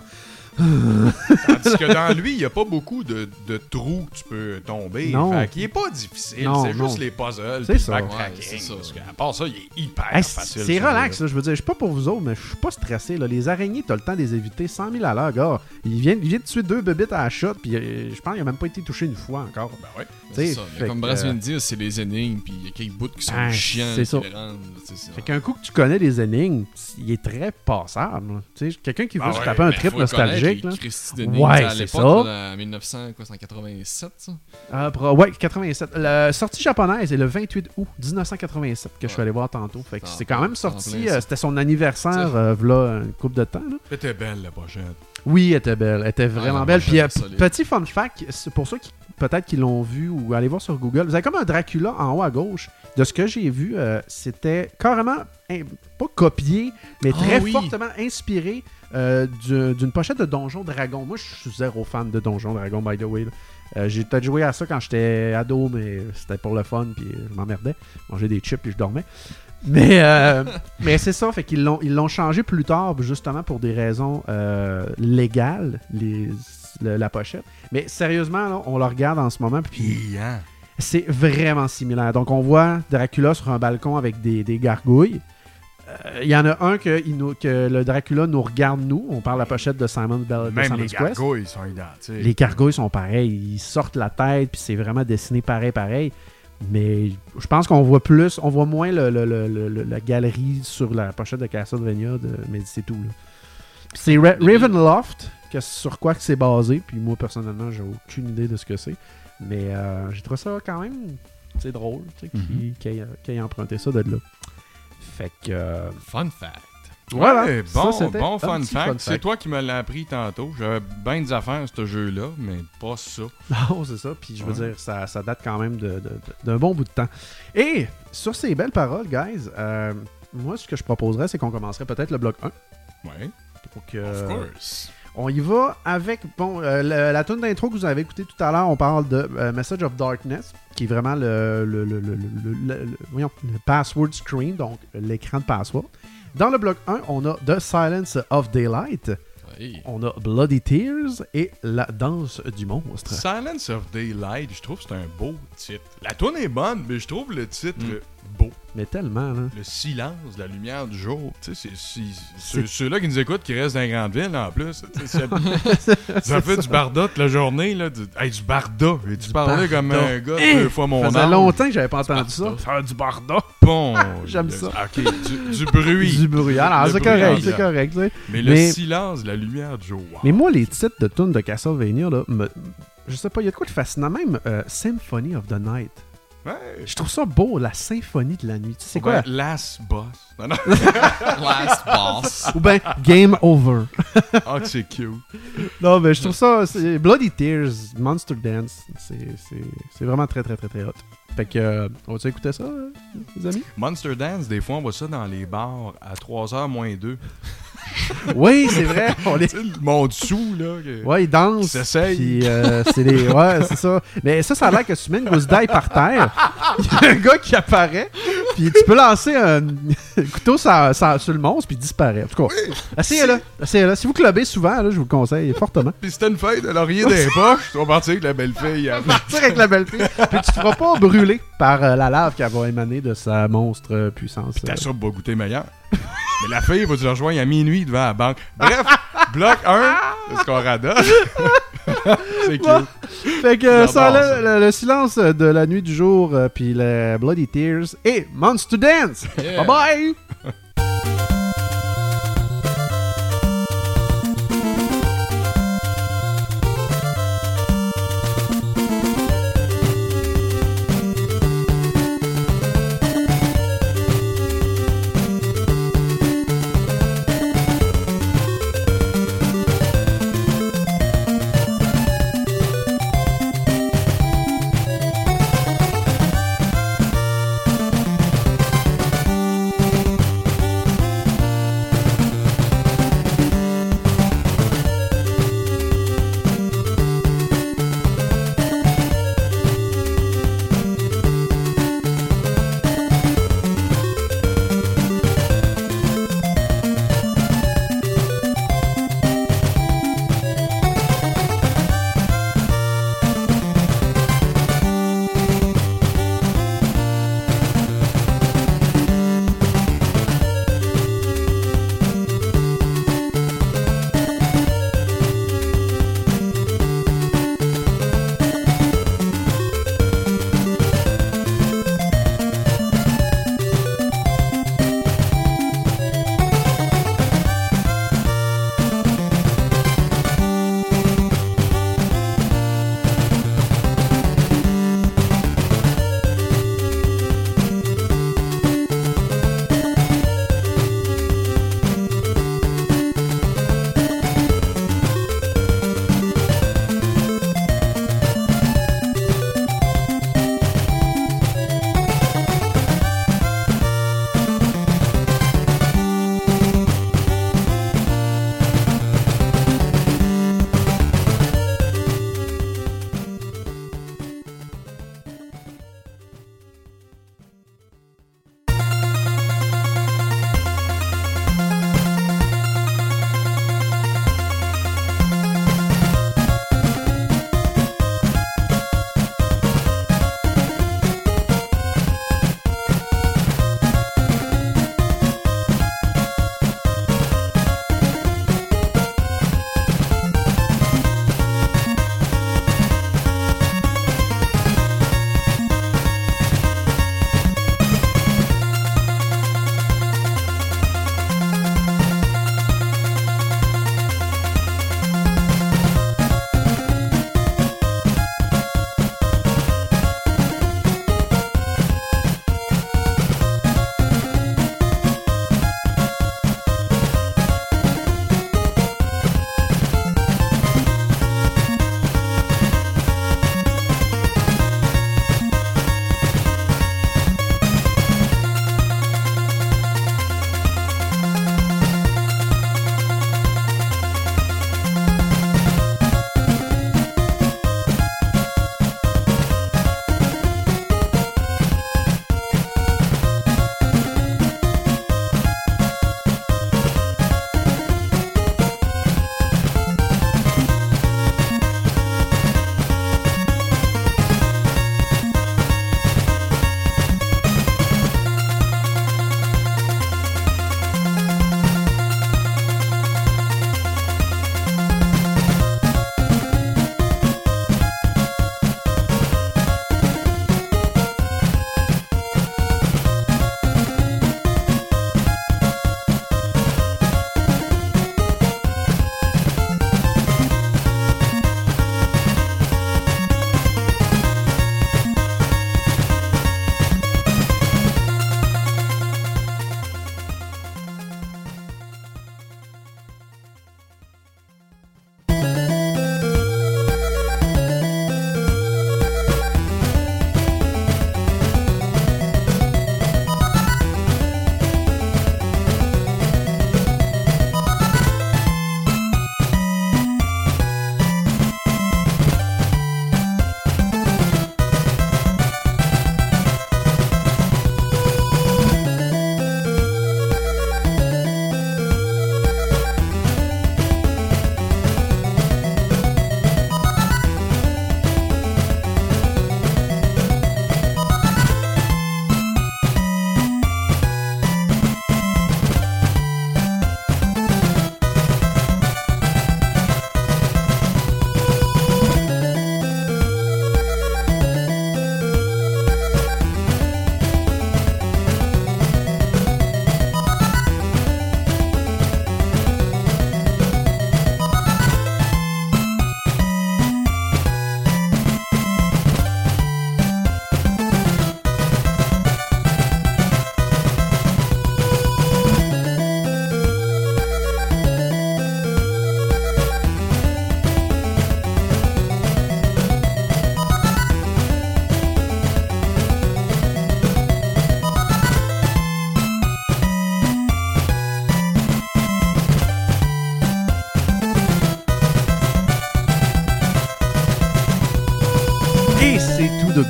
Tandis que dans lui, il n'y a pas beaucoup de trous que tu peux tomber. Non. Fait qu'il est pas difficile. Non, C'est non. juste les puzzles. C'est puis ça. le backtracking. Ouais, c'est ça. Parce qu'à part ça, il est hyper Hey, facile. c'est ce relax, jeu-là. là, je veux dire, je suis pas pour vous autres, mais je suis pas stressé. Là. Les araignées, t'as le temps de les éviter 100 000 à l'heure, gars. Il vient de tuer 2 bébites à la shot, puis je pense qu'il a même pas été touché une fois encore. Ben ouais. T'sais, C'est ça. Mais fait comme que, Brass vient de dire, c'est les énigmes, puis il y a quelques bouts qui sont Ah, chiants, c'est qui ça. les rendent. C'est Fait qu'un coup que tu connais les énigmes, il est très passable. là. Tu sais, quelqu'un qui veut Ah se ouais, taper un ben, trip Faut le connaître, nostalgique. les Là. Christy d'énigmes, Ouais, à c'est l'époque, ça. là, en 1987, ça. Ouais, 87. La sortie japonaise est le 28 août 1987 que je suis allé voir tantôt. Fait que C'est c'est quand même en sorti. plein ça. C'était son anniversaire, v'là une couple de temps. Là. C'était belle, la pochette. Oui, elle était belle. Elle était vraiment la belle. Puis, pochette est solide. petit fun fact, c'est pour ceux qui peut-être qui l'ont vu ou allez voir sur Google, vous avez comme un Dracula en haut à gauche. De ce que j'ai vu, c'était carrément, pas copié, mais Ah très oui. fortement inspiré d'une pochette de Donjon Dragon. Moi, je suis zéro fan de Donjon Dragon, by the way. Là. J'ai peut-être joué à ça quand j'étais ado, mais c'était pour le fun, puis je m'emmerdais. Je mangeais des chips, puis je dormais. Mais c'est ça, fait qu'ils l'ont changé plus tard, justement pour des raisons légales, la pochette. Mais sérieusement, là, on le regarde en ce moment, puis Hein? c'est vraiment similaire. Donc on voit Dracula sur un balcon avec des gargouilles. Il y en a un que le Dracula nous regarde nous. On parle de la pochette de Simon Bell de Même Simon's les Quest. gargouilles sont identiques. Les gargouilles sont pareils. Ils sortent la tête, puis c'est vraiment dessiné pareil. Mais je pense qu'on voit plus, on voit moins la galerie sur la pochette de Castlevania, mais c'est tout. Là. C'est Ravenloft, sur quoi que c'est basé, puis moi personnellement, j'ai aucune idée de ce que c'est. Mais j'ai trouvé ça quand même, c'est drôle, tu sais, qu'il ait emprunté ça de là. Fait que... Fun fact. Voilà, Ouais, ça, bon fun petit fact. C'est toi qui me l'as appris tantôt. J'avais bien des affaires à ce jeu-là, mais pas ça. Non, c'est ça. Puis je veux dire, ça date quand même d'un bon bout de temps. Et sur ces belles paroles, guys, moi, ce que je proposerais, c'est qu'on commencerait peut-être le bloc 1. Ouais. Donc, Of course. on y va avec... Bon, la tune d'intro que vous avez écoutée tout à l'heure, on parle de Message of Darkness, qui est vraiment voyons, le password screen, donc l'écran de password. Dans le bloc 1, on a The Silence of Daylight, Oui. on a Bloody Tears et La danse du monstre. Silence of Daylight, je trouve que c'est un beau titre. La toune est bonne, mais je trouve le titre beau. Mais tellement, là. Le silence, la lumière du jour. Tu sais, C'est- ceux-là qui nous écoutent, qui restent dans les grandes villes, en plus. Tu sais, ça fait du barda toute la journée. Là, du barda. Tu parlais comme un gars de 2 fois mon Ça âge. faisait longtemps que j'avais pas entendu ça. barda. Faire du barda. Bon, J'aime ça. OK, du bruit. Du bruit. Alors, Le c'est bruit correct, ambiant. c'est correct. Tu sais. Mais le Mais- silence, la lumière du jour. Wow. Mais moi, les titres de tunes de Castlevania, là, je sais pas, il y a de quoi de fascinant. Même Symphony of the Night. Ouais. Je trouve ça beau, la symphonie de la nuit. Tu sais, c'est quoi? Ben, Last Boss. Non, non. Last boss. Ou bien Game Over. Ah, que c'est cute. Non, mais je trouve ça... Bloody Tears, Monster Dance, c'est vraiment très, très, très, très hot. Fait que, on va-tu écouter ça, les amis? Monster Dance, des fois, on voit ça dans les bars à 3h moins 2. Oui, c'est vrai. On les... Tu sais, le monde sous, là. Ouais, ils dansent. Ils s'essayent. Puis, c'est les... Ouais, c'est ça. Mais ça a l'air que tu mets une grosse daille par terre. Il y a un gars qui apparaît. Puis tu peux lancer un couteau sur le monstre, puis il disparaît. En tout cas, essayez-le. Essayez-le. Si vous clubez souvent, là, je vous le conseille fortement. Puis c'était une feuille de laurier dans les poches, tu vas partir avec la belle fille. Partir avec la belle fille. Puis tu te feras pas brûler par la lave qui va émaner de sa monstre puissance. Ta soupe va goûter meilleur. Mais la fille, va te rejoindre à minuit devant la banque. Bref, bloc 1, c'est ce qu'on radonne. C'est cute. Fait que J'adore ça, ça. le silence de la nuit du jour, puis le Bloody Tears et Monster Dance. Yeah. Bye bye!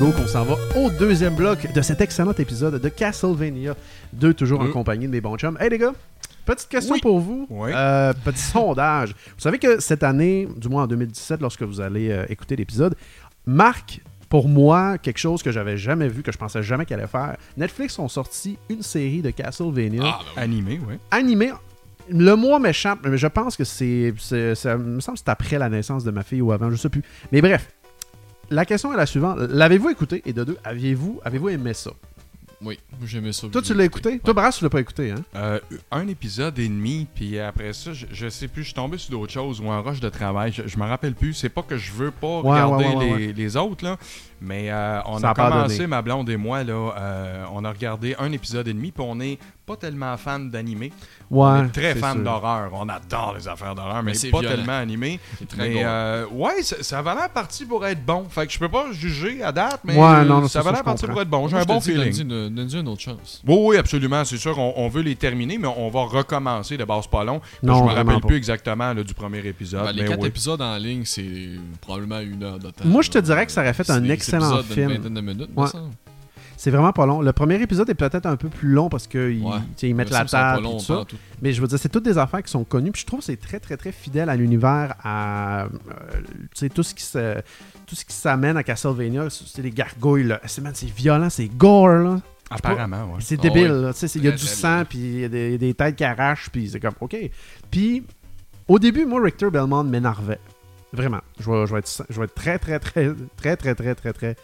go qu'on s'en va au deuxième bloc de cet excellent épisode de Castlevania 2, toujours en compagnie de mes bons chums. Hey les gars, petite question pour vous, petit sondage. Vous savez que cette année, du moins en 2017, lorsque vous allez écouter l'épisode, marque pour moi quelque chose que j'avais jamais vu, que je pensais jamais qu'elle allait faire. Netflix ont sorti une série de Castlevania animée, oui. Animée. Le mois m'échappe, mais je pense que ça me semble que c'est après la naissance de ma fille ou avant, je sais plus. Mais bref, la question est la suivante. L'avez-vous écouté? Et de deux, avez-vous aimé ça? Oui, j'ai aimé ça. Toi, tu l'as écouté? Ouais. Toi, Brass, tu l'as pas écouté, hein? Un épisode et demi, puis après ça, je sais plus, je suis tombé sur d'autres choses ou en rush de travail. Je me rappelle plus. C'est pas que je veux pas regarder les autres, là, mais on a commencé, ma blonde et moi, là, on a regardé un épisode et demi, puis on n'est pas tellement fan d'animé. On est très fan d'horreur. On adore les affaires d'horreur, mais c'est pas violent. Tellement animé. C'est très mais ça va l'air parti pour être bon. Fait que je peux pas juger à date, mais ça va l'air parti pour être bon. J'ai un bon feeling. Donne-lui une autre chance. Oui, absolument. C'est sûr qu'on veut les terminer, mais on va recommencer de base pas long. Je me rappelle plus exactement là, du premier épisode. Les 4 épisodes en ligne, c'est probablement 1 heure de temps. Moi, je te dirais que ça aurait fait un excellent film. Une vingtaine de minutes, c'est vraiment pas long. Le premier épisode est peut-être un peu plus long parce qu'ils mettent la table et tout ça. Mais je veux dire, c'est toutes des affaires qui sont connues. Puis je trouve que c'est très, très, très fidèle à l'univers, à tout ce qui s'amène à Castlevania. C'est les gargouilles, là. C'est violent, c'est gore, là. Apparemment, oui. C'est débile, là. Il y a du sang, puis il y a des têtes qui arrachent, puis c'est comme, OK. Puis, au début, moi, Richter Belmont m'énervait. Vraiment. Je vais être très, très, très, très, très, très, très, très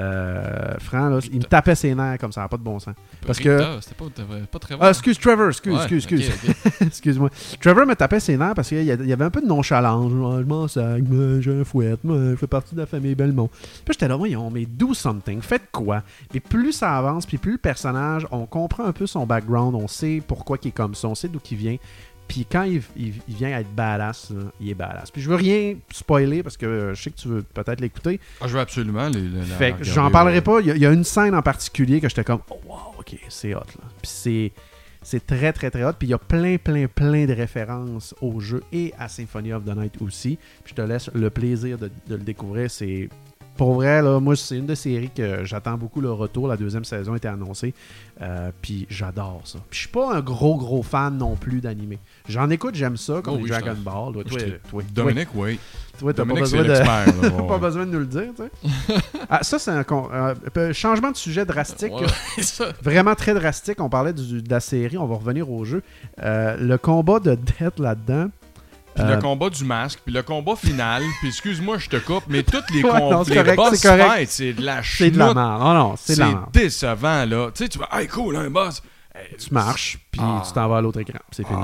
franc, là, il me tapait ses nerfs comme ça, pas de bon sens. Parce que c'était pas très bon. Excuse Trevor, excuse. Okay. Excuse-moi. Trevor me tapait ses nerfs parce qu'il y avait un peu de nonchalance. Je m'en sac, j'ai un fouette, je fais partie de la famille Belmont. Puis j'étais là, voyons, mais do something, faites quoi? Puis plus ça avance, puis plus le personnage, on comprend un peu son background, on sait pourquoi il est comme ça, on sait d'où il vient. Puis quand il vient être badass, là, il est badass. Puis je veux rien spoiler parce que je sais que tu veux peut-être l'écouter. Je veux absolument fait que j'en parlerai pas. Il y a une scène en particulier que j'étais comme oh wow, ok, c'est hot là. Puis c'est très très très hot. Puis il y a plein de références au jeu et à Symphony of the Night aussi. Puis je te laisse le plaisir de le découvrir. C'est pour vrai, là, moi, c'est une des séries que j'attends beaucoup le retour. La 2e saison a été annoncée. Puis j'adore ça. Puis je suis pas un gros fan non plus d'animé. J'en écoute, j'aime ça, comme Dragon Ball. Toi, Dominique, oui. Toi, t'as Dominique, pas besoin de nous le dire, tu sais. Ça, c'est un changement de sujet drastique. Vraiment très drastique. On parlait de la série, on va revenir au jeu. Le combat de Death là-dedans. Puis le combat du masque, puis le combat final, puis excuse-moi, je te coupe, mais toutes les boss fights, c'est de la chenoute. C'est de la merde. Non, c'est de la merde. C'est décevant, là. Tu sais, tu vas, hey, cool, un boss. Tu marches, puis tu t'en vas à l'autre écran, c'est fini.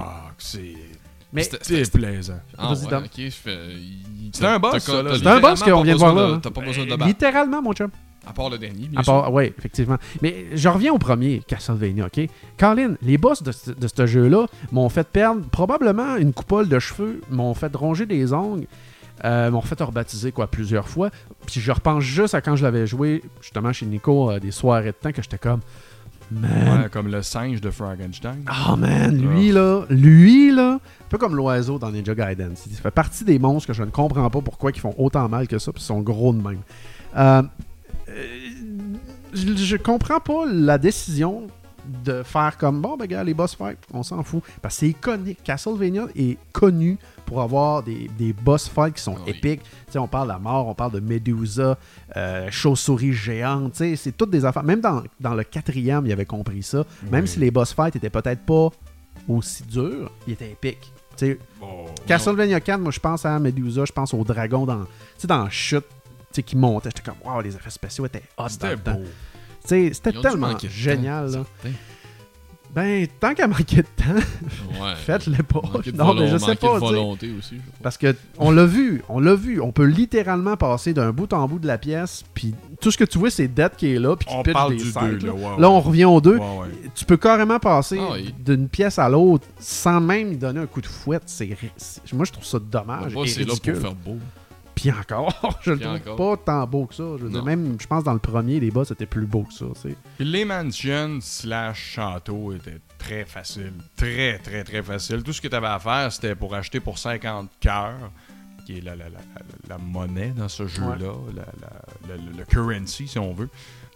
Mais c'était plaisant. C'était un boss, ça, là. C'est un boss qu'on vient de voir là. T'as pas besoin de battre. Littéralement, mon chum. À part le dernier, bien sûr. Oui, effectivement. Mais je reviens au premier, Castlevania, OK? Colin, les boss de ce jeu-là m'ont fait perdre probablement une coupole de cheveux, m'ont fait ronger des ongles, m'ont fait rebaptiser plusieurs fois. Puis je repense juste à quand je l'avais joué, justement, chez Nico, des soirées de temps, que j'étais comme... Man. Ouais, comme le singe de Frankenstein. Oh man, lui là, un peu comme l'oiseau dans Ninja Gaiden. Il fait partie des monstres que je ne comprends pas pourquoi ils font autant mal que ça, puis ils sont gros de même. Je comprends pas la décision de faire comme bon, ben gars, les boss fights, on s'en fout. Parce que c'est iconique. Castlevania est connu pour avoir des boss fights qui sont épiques. T'sais, on parle de la mort, on parle de Medusa, chauve-souris géante. C'est toutes des affaires. Même dans le 4e, il avait compris ça. Même si les boss fights étaient peut-être pas aussi durs, ils étaient épiques. Castlevania 4, moi je pense à Medusa, je pense au dragon dans Chute qui montait. J'étais comme wow, les effets spéciaux étaient hot. C'était beau. C'était tellement génial. Là. Ben, tant qu'à manquer de temps, faites-le pas. Non, mais je sais pas. De volonté aussi, je crois. Parce que on l'a vu. On peut littéralement passer d'un bout en bout de la pièce, puis tout ce que tu vois, c'est Death qui est là, puis qui pitch des sets. Là, on revient aux deux. Tu peux carrément passer d'une pièce à l'autre sans même lui donner un coup de fouette. Moi, je trouve ça dommage et c'est ridicule. Là pour faire beau. Puis encore, je le trouve pas tant beau que ça. Je veux dire, même, je pense, dans le premier, les boss étaient plus beaux que ça. Puis les mansions / châteaux étaient très faciles. Très, très, très faciles. Tout ce que tu avais à faire, c'était pour acheter pour 50 cœurs. qui est la monnaie dans ce jeu-là, le currency, si on veut.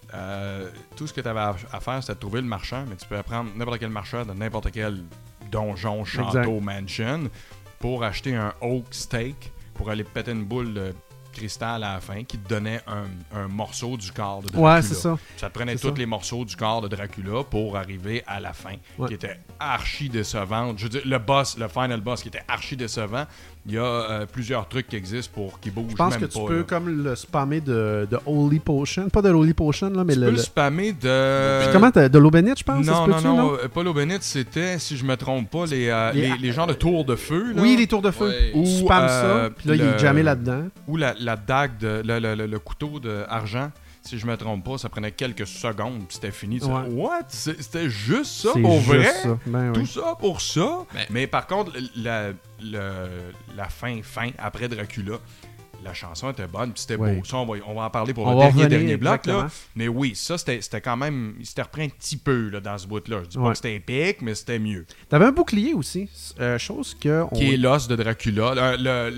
Tout ce que tu avais à faire, c'était de trouver le marchand, mais tu peux prendre n'importe quel marchand de n'importe quel donjon, château, mansion, pour acheter un oak steak, pour aller péter une boule de cristal à la fin, qui te donnait un morceau du corps de Dracula. Ouais, c'est ça. Ça te prenait tous les morceaux du corps de Dracula pour arriver à la fin, qui était archi décevante. Je veux dire, le final boss qui était archi décevant, il y a plusieurs trucs qui existent pour qu'il bouge. Je pense que tu peux comme le spammer de Holy Potion. Pas de Holy Potion, là, mais tu peux le spammer de... Puis comment de l'eau bénite, je pense? Non, pas l'eau bénite, c'était, si je me trompe pas, les genres de tours de feu. Là. Oui, les tours de feu. Ouais. Tu spammes ça, puis là, il est jammé là-dedans. Ou la dague, le couteau d'argent. Si je me trompe pas, ça prenait quelques secondes, puis c'était fini. What? C'était juste ça pour vrai? Ça. Ben, tout ça pour ça? Mais par contre, la fin, après Dracula, la chanson était bonne, puis c'était beau. Ça, on va en parler pour le dernier bloc. Là. Mais oui, ça, c'était quand même... Il s'était repris un petit peu là, dans ce bout-là. Je dis pas que c'était épique, mais c'était mieux. T'avais un bouclier aussi, chose que... Qui est l'os de Dracula,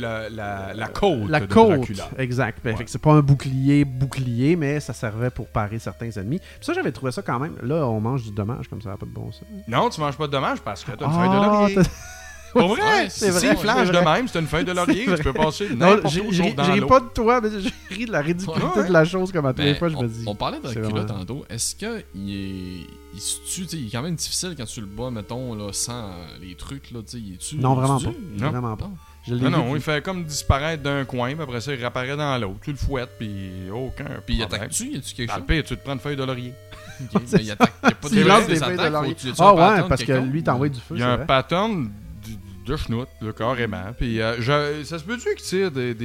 la côte de Dracula. Exact. Fait que c'est pas un bouclier, mais ça servait pour parer certains ennemis. Puis ça, j'avais trouvé ça quand même... Là, on mange du dommage, comme ça n'a pas de bon sens. Non, tu manges pas de dommage parce que t'as une feuille de laurier. Pour vrai, c'est vrai. Flash de même, c'est une feuille de laurier. Tu peux passer n'importe où sauf dans l'eau. Je ris pas de toi, mais je ris de la ridiculité de la chose comme à tous les fois, je me dis. On parlait de Dracula tantôt. Est-ce qu'il se tue? Il est quand même difficile quand tu le bats, mettons, là, sans les trucs. Là, il est tue? Non, vraiment pas. Vraiment pas. Non, il fait comme disparaître d'un coin, puis après ça, il réapparaît dans l'autre. Tu le fouettes, puis aucun. Puis il attaque-tu? Y a-tu quelque chose? Pire, tu te prends une feuille de laurier. Il attaque. Il y a pas de lance des feuilles de laurier. Ah ouais, parce que lui, t'envoie du feu. Il y a un pattern de chenoute, carrément. Puis ça se peut-tu qu'il tire des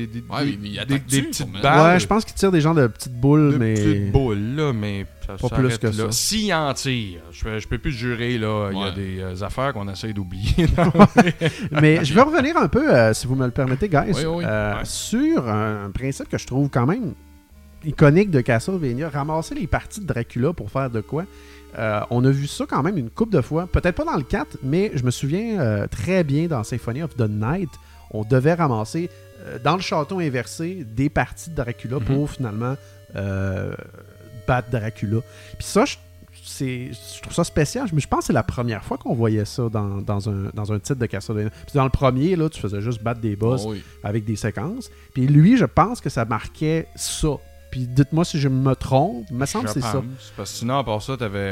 petites balles? Ouais, je pense qu'il tire des genres de petites boules, mais... Des petites boules, là, mais ça pas plus que là. ça. S'il en tire, je peux plus jurer, là, il y a des affaires qu'on essaie d'oublier. Mais je veux revenir un peu, si vous me le permettez, guys, oui. sur un principe que je trouve quand même iconique de Castlevania, ramasser les parties de Dracula pour faire de quoi? On a vu ça quand même une couple de fois, peut-être pas dans le 4, mais je me souviens très bien dans Symphony of the Night, on devait ramasser dans le château inversé des parties de Dracula pour finalement battre Dracula. Puis ça, je trouve ça spécial, mais je pense que c'est la première fois qu'on voyait ça dans un titre de Castlevania. Puis dans le premier, là, tu faisais juste battre des boss avec des séquences. Puis lui, je pense que ça marquait ça. Puis dites-moi si je me trompe, il me semble que c'est ça. Parce que sinon, à part ça, t'avais...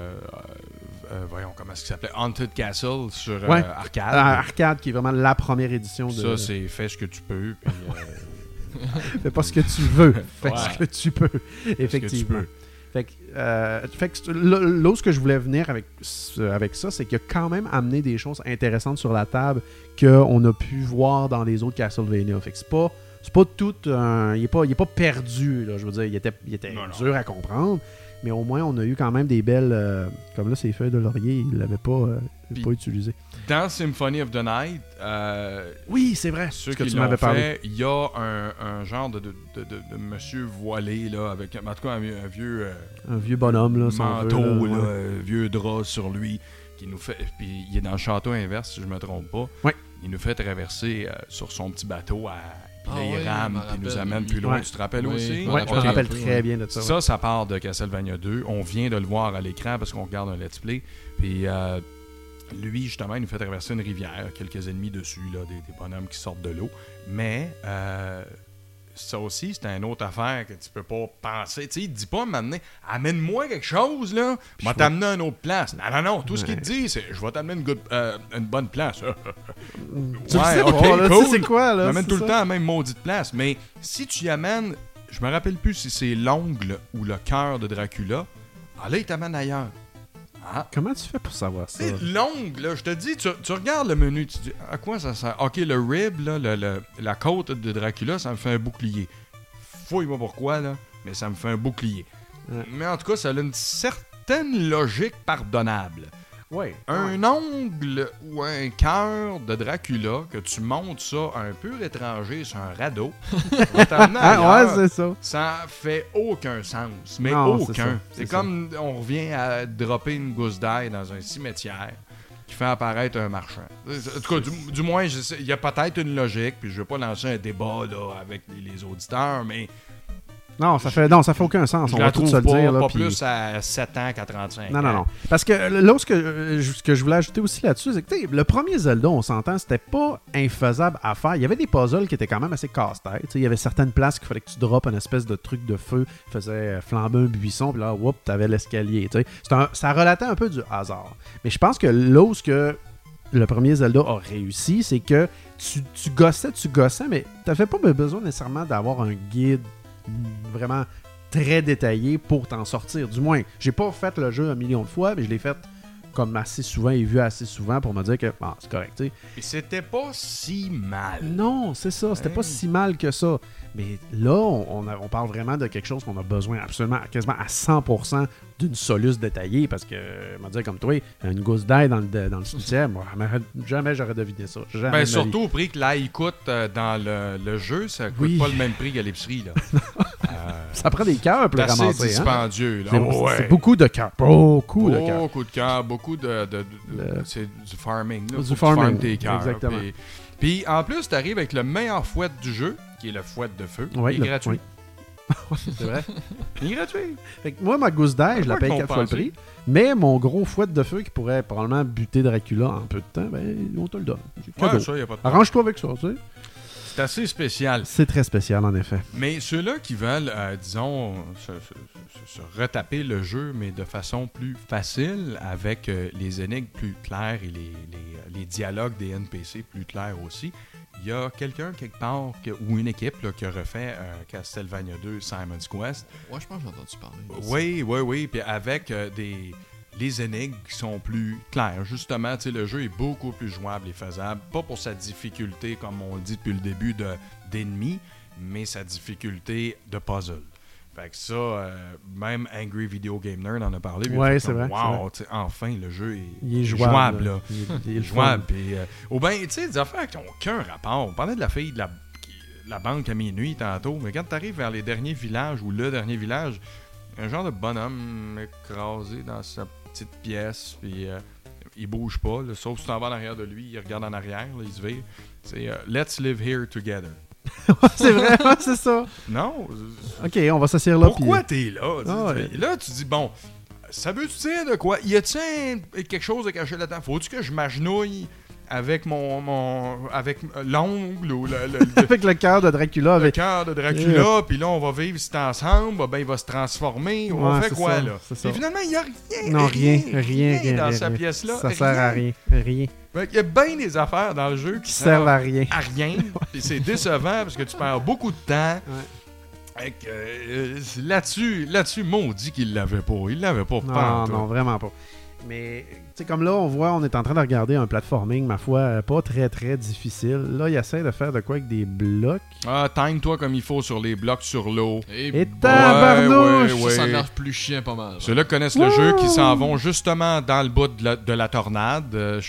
voyons, comment est-ce qu'il s'appelait? Haunted Castle sur Arcade. Arcade, qui est vraiment la première édition de... Ça, c'est fais ce que tu peux. Puis, fais pas ce que tu veux. Fais ce que tu peux. Effectivement. Fait que là, ce que je voulais venir avec ça, c'est qu'il a quand même amené des choses intéressantes sur la table qu'on a pu voir dans les autres Castlevania. Fait que c'est pas tout il est pas perdu, là, je veux dire, il était dur à comprendre, mais au moins on a eu quand même des belles comme là ces feuilles de laurier, il l'avait pas utilisé. Dans Symphony of the Night, oui, c'est vrai, ceux qui l'ont fait, il y a un genre de monsieur voilé là, avec en tout cas un vieux bonhomme là, manteau là, vieux drap sur lui qui nous fait, puis il est dans le château inverse si je me trompe pas. Ouais. Il nous fait traverser sur son petit bateau puis il rame, puis il nous amène plus loin. Tu te rappelles aussi? Oui, je me rappelle très bien de ça. Ça part de Castlevania 2. On vient de le voir à l'écran parce qu'on regarde un let's play. Puis lui, justement, il nous fait traverser une rivière, quelques ennemis dessus, là, des bonhommes qui sortent de l'eau. Mais ça aussi, c'est une autre affaire que tu peux pas penser. Tu sais, il te dit pas m'amener, amène-moi quelque chose, là, je vais t'amener à une autre place. Non. Tout ce qu'il te dit, c'est je vais t'amener une bonne place. Tu sais pas, cool. C'est quoi, là? T'amènes tout le temps à la même maudite place. Mais si tu y amènes, je me rappelle plus si c'est l'ongle ou le cœur de Dracula, là, il t'amène ailleurs. Ah. Comment tu fais pour savoir ça? L'ongle, là, je te dis, tu regardes le menu, tu dis, à quoi ça sert? Ok, le rib, là, la côte de Dracula, ça me fait un bouclier. Fouille-moi pourquoi, là, mais ça me fait un bouclier. Ouais. Mais en tout cas, ça a une certaine logique pardonnable. Ouais. Un ongle ou un cœur de Dracula, que tu montes ça à un pur étranger sur un radeau, va t'amener ailleurs, ouais, c'est ça. Ça fait aucun sens. Mais non, aucun. C'est comme on revient à dropper une gousse d'ail dans un cimetière. qui fait apparaître un marchand. En tout cas, du moins, il y a peut-être une logique, puis je veux pas lancer un débat là, avec les auditeurs, mais Non, ça fait aucun sens. je On la va tout trouve se le dire. Là, pas puis- plus à 7 ans qu'à 35 ans. Non. Parce que là, ce que je voulais ajouter aussi là-dessus, c'est que tu sais, le premier Zelda, on s'entend, c'était pas infaisable à faire. Il y avait des puzzles qui étaient quand même assez casse-tête. Tu sais, il y avait certaines places qu'il fallait que tu droppes une espèce de truc de feu qui faisait flamber un buisson, puis là, whoop, t'avais l'escalier. Tu sais. Ça relatait un peu du hasard. Mais je pense que là où ce que le premier Zelda a réussi, c'est que tu gossais, mais t'avais pas besoin nécessairement d'avoir un guide vraiment très détaillé pour t'en sortir. Du moins, j'ai pas fait le jeu un million de fois, mais je l'ai fait comme assez souvent et vu assez souvent pour me dire que c'est correct. Tu sais. Et c'était pas si mal. Non, c'est ça. C'était pas si mal que ça. Mais là, on parle vraiment de quelque chose qu'on a besoin absolument, quasiment à 100% d'une soluce détaillée parce que, on va dire comme toi, une gousse d'ail dans le cimetière, moi, jamais j'aurais deviné ça. Jamais de ma vie. Surtout au prix que l'ail coûte dans le jeu, ça coûte Oui. pas le même prix qu'à l'épicerie. Là. Ça prend des cœurs pour le C'est assez ramasser. Hein? dispendieux. Là. C'est beaucoup de cœurs. Beaucoup de cœurs. Beaucoup de cœur, beaucoup c'est du farming. Là. Du Faut que tu farming, farmes tes cœurs. exactement. Puis en plus, tu arrives avec le meilleur fouet du jeu, qui est le fouet de feu. Oui, il est gratuit. oui. C'est vrai. Il est gratuit. Fait que moi, ma gousse d'ail, je la Pas paye 4 fois le compensé. prix. Mais mon gros fouet de feu qui pourrait probablement buter Dracula en peu de temps, on te le donne. C'est cadeau. Ouais, ça, y a pas de problème. Arrange-toi avec ça, tu sais. C'est assez spécial. C'est très spécial, en effet. Mais ceux-là qui veulent, disons, se retaper le jeu, mais de façon plus facile, avec les énigmes plus claires et les dialogues des NPC plus clairs aussi, il y a quelqu'un quelque part, ou une équipe là, qui a refait Castlevania 2 Simon's Quest. Ouais, je pense que j'ai entendu parler. Oui. Puis avec les énigmes qui sont plus claires. Justement, tu sais, le jeu est beaucoup plus jouable et faisable. Pas pour sa difficulté, comme on le dit depuis le début, d'ennemis, mais sa difficulté de puzzle. Fait que ça, même Angry Video Game Nerd en a parlé. puis il a Ouais, fait c'est comme, vrai, c'est wow, vrai. tu sais, enfin, le jeu Il est est jouable. là. Il est Jouable. Puis, ou bien, tu sais, des affaires qui n'ont aucun rapport. On parlait de la fille de la banque à minuit tantôt, mais quand tu arrives vers les derniers villages ou le dernier village, un genre de bonhomme écrasé dans sa petite pièce, puis il bouge pas, là, sauf si tu en vas en arrière de lui, il regarde en arrière, là, il se vire. C'est Let's live here together. C'est vrai, c'est ça. Non? Ok, on va s'asseoir là. Pourquoi puis- t'es là? ouais. Là, tu dis, bon, ça veut-tu dire de quoi? Y a-t-il quelque chose de caché là-dedans? Faut-tu que je m'agenouille avec avec l'ongle ou Avec le cœur de Dracula. le Avec... cœur de Dracula, puis là, on va vivre cet ensemble, ben, il va se transformer, on Ouais, fait c'est quoi, ça, là? c'est ça. Et finalement, il n'y a rien, Non, rien dans rien, sa rien. pièce-là. Ça sert à rien. Rien. Fait qu'il y a bien des affaires dans le jeu Qui qui servent à rien. à rien, et c'est décevant parce que tu perds beaucoup de temps. Fait que, là-dessus, maudit qu'il l'avait pas. Il l'avait pas. Non, vraiment pas. Mais, tu sais, comme là, on est en train de regarder un platforming, ma foi, pas très, très difficile. Là, il essaie de faire de quoi avec des blocs. Ah, time-toi comme il faut sur les blocs sur l'eau. Et tabarnouche! Ça a l'air plus chiant pas mal. Ceux-là connaissent le jeu qui s'en vont justement dans le bout de la tornade.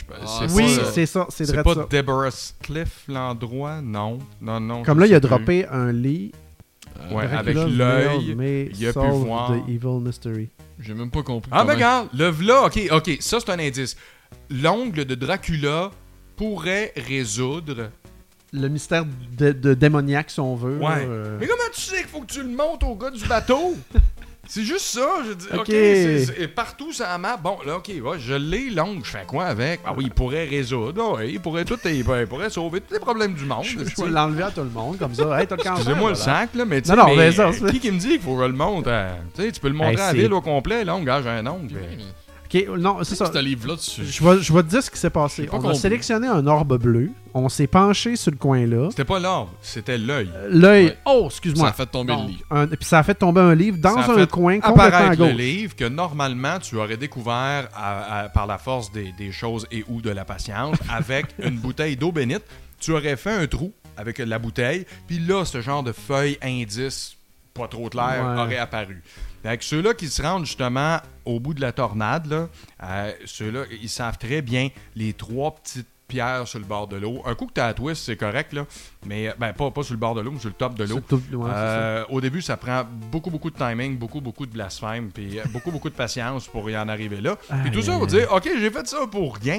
Oui, pas, c'est ça, c'est c'est vrai pas ça. Deborah's Cliff l'endroit, non. Comme je là, il a sais plus. droppé un lit. Ouais, Dracula avec veiled, l'œil, mais il a pu solve voir. the evil mystery. J'ai même pas compris. Ah, ben comment- regarde, le v'là, ok, ça c'est un indice. L'ongle de Dracula pourrait résoudre. Le mystère de démoniaque, si on veut. Ouais. là, Mais comment tu sais qu'il faut que tu le montes au gars du bateau? C'est juste ça, je dis. Ok. Ok, c'est partout sur la map. Bon, là, ok, ouais, je l'ai l'ongle, je fais quoi avec? Ah oui, il pourrait résoudre. Ah, il pourrait sauver tous les problèmes du monde. Je tu sais. vais l'enlever à tout le monde, comme ça. Hey, t'as le cancer. Excusez-moi le voilà. sac, là, mais tu Non, sais, non, mais ça, c'est- qui me dit qu'il faut que je le monte? Tu sais, tu peux le montrer Hey, à la c'est- ville au complet, l'ongle, j'ai un ongle. Ouais, mais Ok, non, c'est ça. ce livre-là, tu... Je vais te dire ce qui s'est passé. J'ai pas On a compris. sélectionné un orbe bleu. On s'est penché sur le coin là. C'était pas l'orbe, c'était l'œil. L'œil. Ouais. Oh, ça excuse-moi. a fait tomber le Donc, livre. Puis ça a fait tomber un livre dans Ça a un fait coin complètement à apparaître le gauche. livre que normalement tu aurais découvert par la force des choses et ou de la patience avec une bouteille d'eau bénite. Tu aurais fait un trou avec la bouteille, puis là, ce genre de feuille indice pas trop clair Ouais. aurait apparu. Fait que ceux-là qui se rendent justement au bout de la tornade, là, ceux-là, ils savent très bien les 3 petites pierres sur le bord de l'eau. Un coup que tu as à twist, c'est correct, là, mais pas sur le bord de l'eau, mais sur le top de l'eau. Ouais, c'est ça. Au début, ça prend beaucoup de timing, beaucoup de blasphème, puis beaucoup de patience pour y en arriver là. Puis tout ça pour dire, OK, j'ai fait ça pour rien.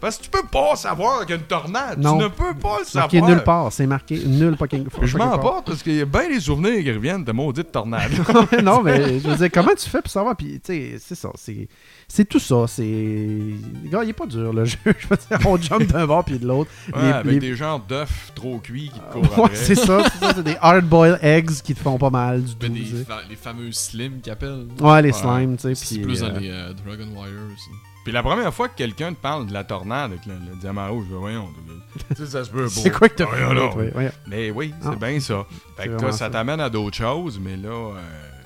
Parce que tu peux pas savoir qu'il y a une tornade. Non. Tu ne peux pas le savoir. Marqué nulle part. C'est marqué nulle fucking Puis je m'en porte parce qu'il y a bien des souvenirs qui reviennent de maudite tornade. Non, mais je veux dire, comment tu fais pour savoir? Puis, tu sais, c'est ça. C'est tout ça. Gars, il est pas dur, le jeu. Je veux dire, on jump d'un bord puis de l'autre. Ouais, avec des genres d'œufs trop cuits qui te courent Ouais, après. c'est ça. C'est des hard-boiled eggs qui te font pas mal du tout. Les fameux slims qu'ils appellent. Ouais, les slimes, tu sais. C'est puis, plus dans les Dragon Warriors. Puis la première fois que quelqu'un te parle de la tornade avec le diamant rouge, je dis, voyons, tu sais, ça se peut pas. c'est quoi que t'as Voyons fait? donc. Ouais. Mais oui, c'est Ah. bien ça. Fait que vraiment ça ça. t'amène à d'autres choses, mais là,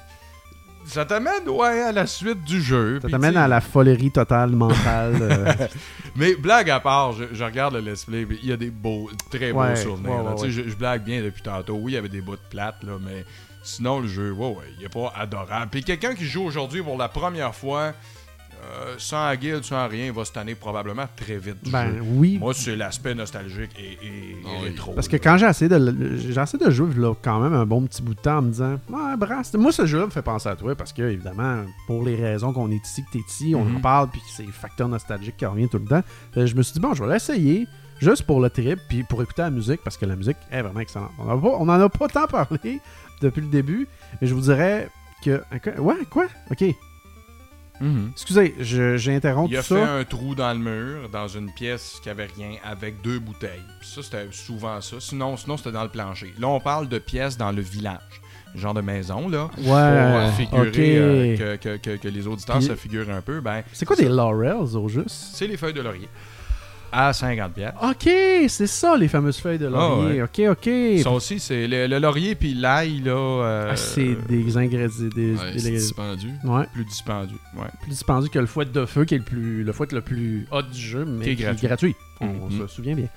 ça t'amène, à la suite du jeu. Ça Puis, t'amène tu sais, à la folerie totale mentale. Mais blague à part, je regarde le let's play, puis il y a des très beaux Ouais, souvenirs. là. ouais, Tu sais, je blague bien depuis tantôt. Oui, il y avait des bouts de plates, là, mais sinon, le jeu, il est pas adorable. Puis quelqu'un qui joue aujourd'hui pour la première fois, sans guild, sans rien, va se tanner probablement très vite du Ben jeu. oui. Moi, c'est l'aspect nostalgique et oui. rétro. Parce que là. quand j'ai essayé de jouer là, quand même un bon petit bout de temps en me disant ouais, Brass, moi ce jeu-là me fait penser à toi parce que évidemment pour les raisons qu'on est ici, que t'es ici, on en parle puis que c'est facteur nostalgique qui revient tout le temps. Je me suis dit bon, je vais l'essayer juste pour le trip puis pour écouter la musique parce que la musique est vraiment excellente. On en a pas tant parlé depuis le début, mais je vous dirais que ouais, quoi? OK. Excusez, j'ai interrompu Il a tout fait ça. un trou dans le mur, dans une pièce qui avait rien, avec 2 bouteilles. Puis ça, c'était souvent ça. Sinon, c'était dans le plancher. Là, on parle de pièces dans le village. Genre de maison, là. Ouais, Pour figurer ok. que les auditeurs Puis- se figurent un peu. Ben, C'est quoi des laurels au juste? c'est les feuilles de laurier. À 50$. OK, c'est ça, les fameuses feuilles de laurier. OK. Ça aussi, c'est le laurier puis l'ail, là. C'est des ingrédients C'est dispendu. ouais, plus dispendieux. Ouais. plus dispendieux que le fouet de feu, qui est le fouet le plus hot du jeu, mais Qui est gratuit. On Mhm. se souvient bien.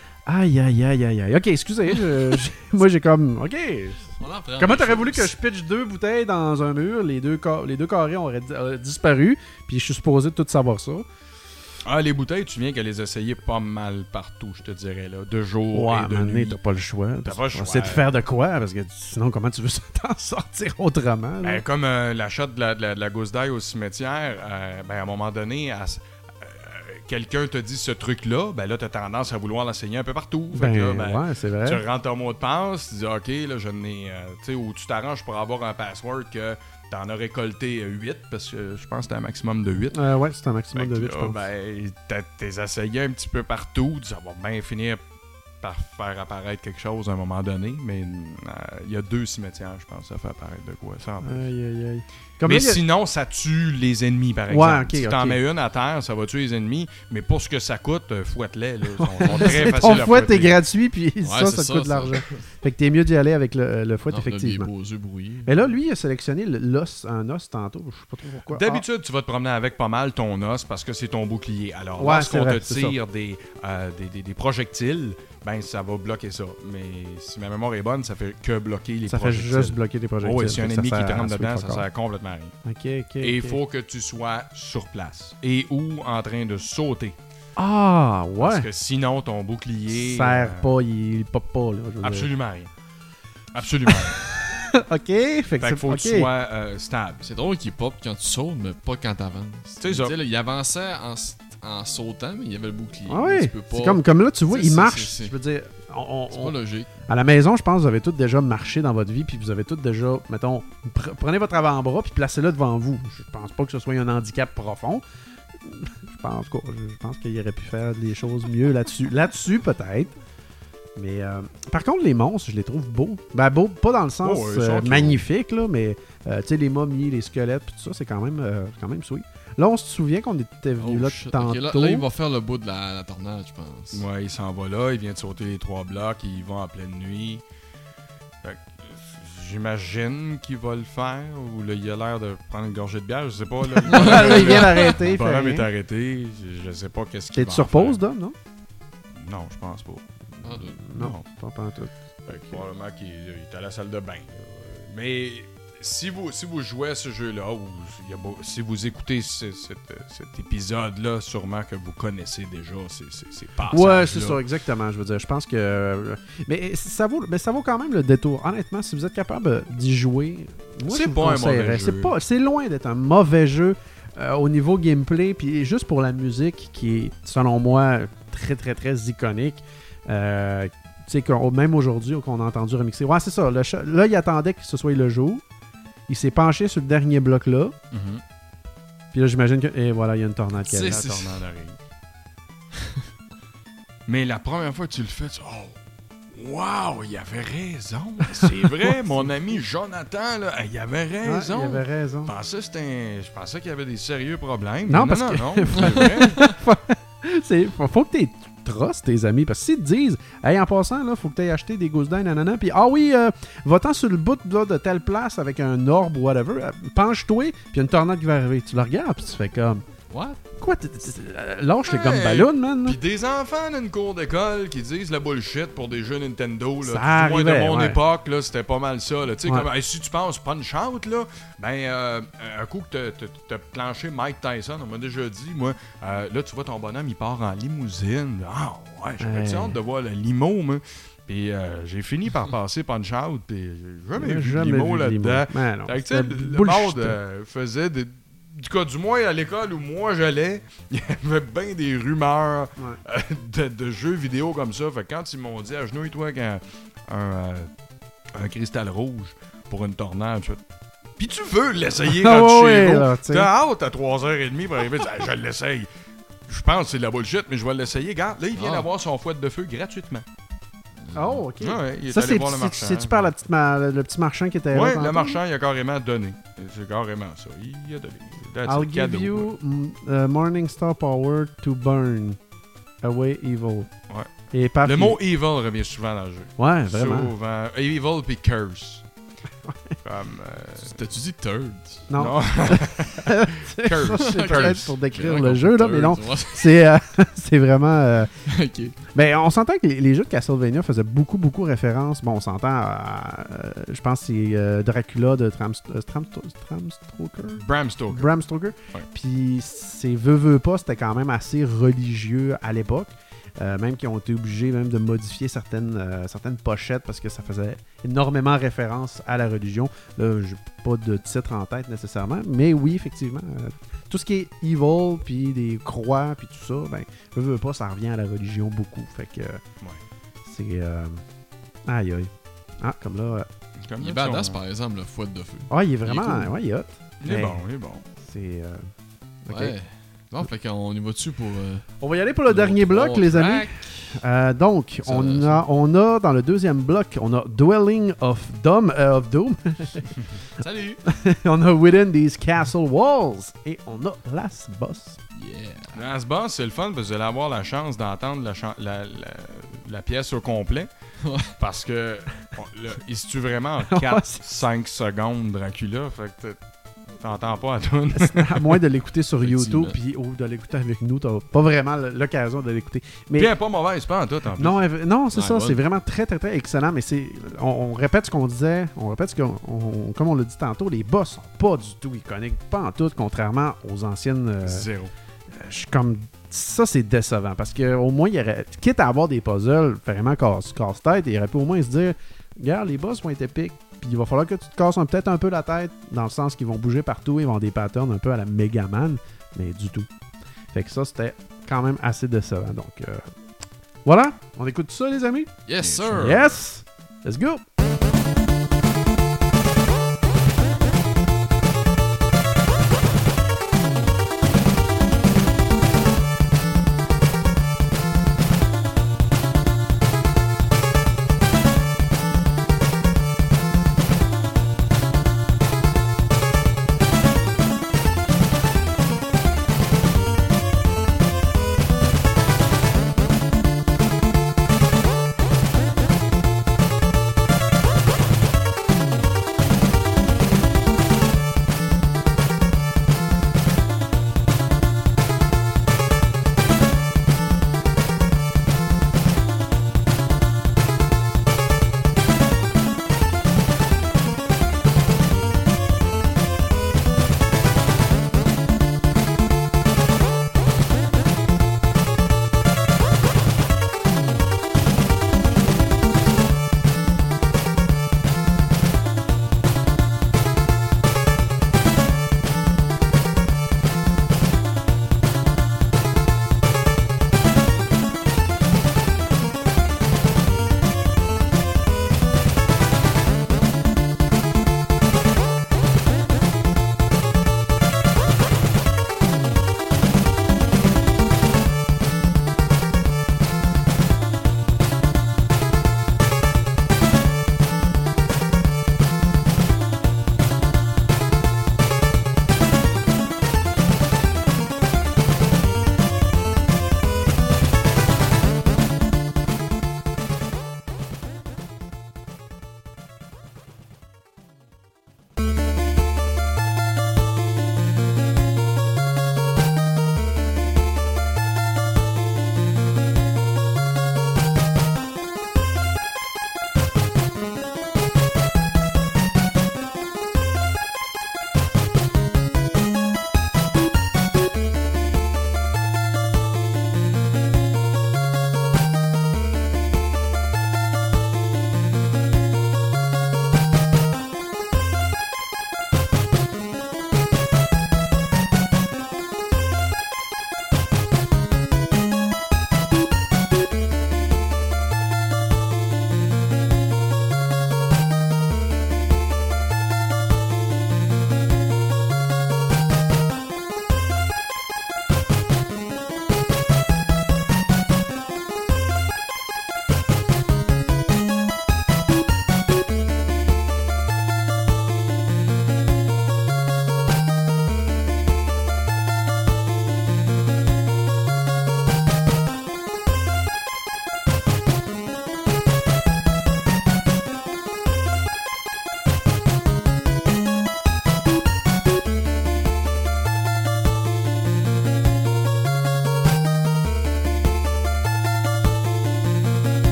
Aïe. OK, excusez, moi j'ai comme... OK. On en prend Comment des t'aurais choses. voulu que je pitche 2 bouteilles dans un mur, les deux carrés auraient disparu, puis je suis supposé de tout savoir ça. Ah, les bouteilles, tu viens qu'elle les essayait pas mal partout, je te dirais, là. De jour Ouais, et à un de moment donné, nuit. t'as pas le choix. T'as pas le choix. C'est de faire de quoi, parce que sinon, comment tu veux t'en sortir autrement? Là? Ben, comme l'achat de la gousse d'ail au cimetière, ben, à un moment donné, quelqu'un te dit ce truc-là, ben là, t'as tendance à vouloir l'enseigner un peu partout. Fait que là, ouais, c'est vrai. tu rentres ton mot de passe, tu dis OK, là, je n'ai. Tu sais, ou tu t'arranges pour avoir un password que t'en as récolté 8, parce que je pense que c'était un maximum de 8. Ouais, c'est un maximum de 8, je pense. Ben, t'es essayé un petit peu partout, ça va bien finir par faire apparaître quelque chose à un moment donné, mais il y a 2 cimetières, je pense, ça fait apparaître de quoi, ça en plus. Aïe. Comme Mais là, il y a- sinon, ça tue les ennemis, par exemple. Ouais, ok, Si t'en ok. mets une à terre, ça va tuer les ennemis, mais pour ce que ça coûte, fouette-les, là. Ils sont très c'est faciles ton à fouet, t'es fouetter. gratuit, puis c'est ça ça, coûte de ça. l'argent. Fait que t'es mieux d'y aller avec le fouet, Non, on a des effectivement. beaux yeux brouillés. Mais là, lui, il a sélectionné un os tantôt. Je sais pas trop pourquoi. D'habitude, tu vas te promener avec pas mal ton os parce que c'est ton bouclier. Alors, Ouais, lorsqu'on c'est vrai, te c'est tire des projectiles, ben ça va bloquer ça. Mais si ma mémoire est bonne, ça fait que bloquer les Ça fait projectiles. juste bloquer tes projectiles. Oh, et si un Fait que ennemi ça qui te sert rentre à dedans, sweep ça fuck sert complètement à rien. all. OK. Et il faut que tu sois sur place. Et ou en train de sauter. Ah, Parce ouais. que sinon, ton bouclier... Sert pas, il pop pas, là. je veux dire. Absolument rien. Absolument rien. OK, fait Fait que qu'il faut que tu OK. sois stable. C'est drôle qu'il pop quand tu sautes, mais pas quand t'avances. C'est ça. Tu sais, là, il avançait en sautant, mais il y avait le bouclier. Ah ouais, Tu peux pas- c'est comme là, tu vois, Tu sais, il c'est- marche. c'est- Je veux dire, C'est pas logique. à la maison, je pense que vous avez tous déjà marché dans votre vie, puis vous avez tous déjà, mettons, prenez votre avant-bras, puis placez-le devant vous. Je pense pas que ce soit un handicap profond. Je pense qu'il aurait pu faire des choses mieux là-dessus. Là-dessus, peut-être. Mais par contre, les monstres, je les trouve beaux. Ben, beaux, pas dans le sens Oh, ils sont trop magnifique, là, mais tu sais, les momies, les squelettes, puis tout ça, c'est quand même sweet. Là, on se souvient qu'on était venu Oh, là shit. tantôt. Ok, là, il va faire le bout de la tornade, je pense. Ouais, il s'en va là, il vient de sauter les 3 blocs, il va en pleine nuit. Fait que, j'imagine qu'il va le faire, ou là, il a l'air de prendre une gorgée de bière, je sais pas. Là, Il vient d'arrêter. Le il fait bonhomme rien. est arrêté, je sais pas qu'est-ce qu'il T'es va sur en faire. pause, Dom, non? Non, je pense pas. Ah, Non, pas pantoute. Fait que probablement qu'il est à la salle de bain. là. Mais si vous jouez à ce jeu-là, ou si vous écoutez cet épisode-là, sûrement que vous connaissez déjà ces passages. Ouais, c'est ça, exactement. Je veux dire, je pense que. Mais ça vaut quand même le détour. Honnêtement, si vous êtes capable d'y jouer, moi, C'est je vous pas un mauvais conseillerais. jeu. C'est loin d'être un mauvais jeu. au niveau gameplay, puis juste pour la musique, qui est, selon moi, très, très, très iconique. Tu sais, même aujourd'hui, qu'on a entendu remixer. Ouais, c'est ça. Là, il attendait que ce soit le jour. Il s'est penché sur le dernier bloc là. Mhm. Puis là, j'imagine que... Et voilà, il y a une tornade qui arrive. La tornade arrive. Mais la première fois que tu le fais, tu oh, wow, il avait raison. C'est vrai, mon ami Jonathan, là, il avait raison. Ouais, il avait raison. Je pensais qu'il y avait des sérieux problèmes. Non, Mais parce que... non, c'est vrai. faut que tu trustes tes amis. Parce que s'ils te disent, hey, en passant, là, faut que tu aies acheté des gousses d'ail, nanana, puis ah oui, va-t'en sur le bout là, de telle place avec un orbe ou whatever, penche-toi, puis il y a une tornade qui va arriver. Tu le regardes, puis tu fais comme... What? Quoi? Lâche les gommes ballons, man. Puis des enfants d'une cour d'école qui disent la bullshit pour des jeux Nintendo. Là. Ça Du moins de arrivait, mon ouais. époque, là, c'était pas mal ça. Là. Tu sais, Ouais. comme, hey, si tu penses punch-out, là, ben, un coup que t'as planché Mike Tyson, on m'a déjà dit, moi, là, tu vois ton bonhomme, il part en limousine. Ah, ouais, j'avais hâte de voir le limo, moi. Puis j'ai fini par passer punch-out, puis j'ai jamais vu de limo là-dedans. Ben non, Fait que, tu sais, c'était le bullshit. monde faisait des... Du cas, du moins à l'école où moi j'allais, il y avait bien des rumeurs de jeux vidéo comme ça. Fait que quand ils m'ont dit agenouille-toi avec un cristal rouge pour une tornade, je fais, puis tu veux l'essayer Ah quand tu ouais, es là, tu sais. t'as hâte à 3h30 pour arriver, tu dis, je l'essaye. Je pense que c'est de la bullshit, mais je vais l'essayer. Regarde, là, il vient d'avoir son fouet de feu gratuitement. Oh, ok. Ouais, il est Ça, allé voir le marchand. c'est-tu par le petit marchand qui était là? Ouais, tantôt? le marchand, il a carrément donné. C'est carrément ça. Il a donné. That's I'll it, give cadeau. you Morning Star Power to burn away evil. Ouais. Et paf, Le mot evil revient souvent dans le jeu. Ouais, vraiment. Souvent. Evil puis curse. Comme. T'as-tu dit third? Non. Curse. Ça, c'est Ok. peut-être pour décrire Ouais, le qu'on jeu, fait là, mais non. third, ouais. C'est vraiment... Ok. Ben, on s'entend que les jeux de Castlevania faisaient beaucoup référence. Bon, on s'entend à... je pense que c'est Dracula de Bram Stoker. Bram Stoker. Ouais. Puis c'est veut pas, c'était quand même assez religieux à l'époque. Même qu'ils ont été obligés même de modifier certaines pochettes parce que ça faisait énormément référence à la religion. Là, j'ai pas de titre en tête nécessairement, mais oui, effectivement, tout ce qui est evil, puis des croix, puis tout ça, ben, veut pas, ça revient à la religion beaucoup. Fait que c'est... aïe aïe. Ah, comme là... Comme Il est ça, badass, par exemple, le fouet de feu. Ah, il est vraiment... Il est cool. Ouais, il est hot. Il est Mais bon, il est bon. C'est... ok. Ouais. Bon, fait qu'on y va dessus pour... On va y aller pour le dernier bloc, les amis. Donc, Ça, on a dans le deuxième bloc, on a Dwelling of Doom. Salut! On a Within These Castle Walls. Et on a Last Boss. Yeah! Last Boss, c'est le fun parce que vous allez avoir la chance d'entendre la pièce au complet. Ouais. Parce que il se tue vraiment en Ouais, 4-5 secondes, Dracula. Fait que t'entends pas à tout. À moins de l'écouter sur Effectivement. YouTube puis, ou de l'écouter avec nous, t'as pas vraiment l'occasion de l'écouter. Mais Puis elle est pas mauvaise, pas en tout. En plus. non, c'est Ouais, ça, ouais. c'est vraiment très très très excellent, mais c'est on répète ce qu'on disait, comme on l'a dit tantôt, les boss sont pas du tout iconiques, pas en tout, contrairement aux anciennes. Zéro. Je suis comme ça, c'est décevant parce que au moins il aurait, quitte à avoir des puzzles vraiment casse-tête, il aurait pu au moins se dire, regarde, les boss vont être épiques. Puis il va falloir que tu te casses peut-être un peu la tête, dans le sens qu'ils vont bouger partout, ils vont avoir des patterns un peu à la Megaman, mais du tout. Fait que ça, c'était quand même assez décevant. Donc, voilà, on écoute ça, les amis? Yes, sir! Yes! Let's go!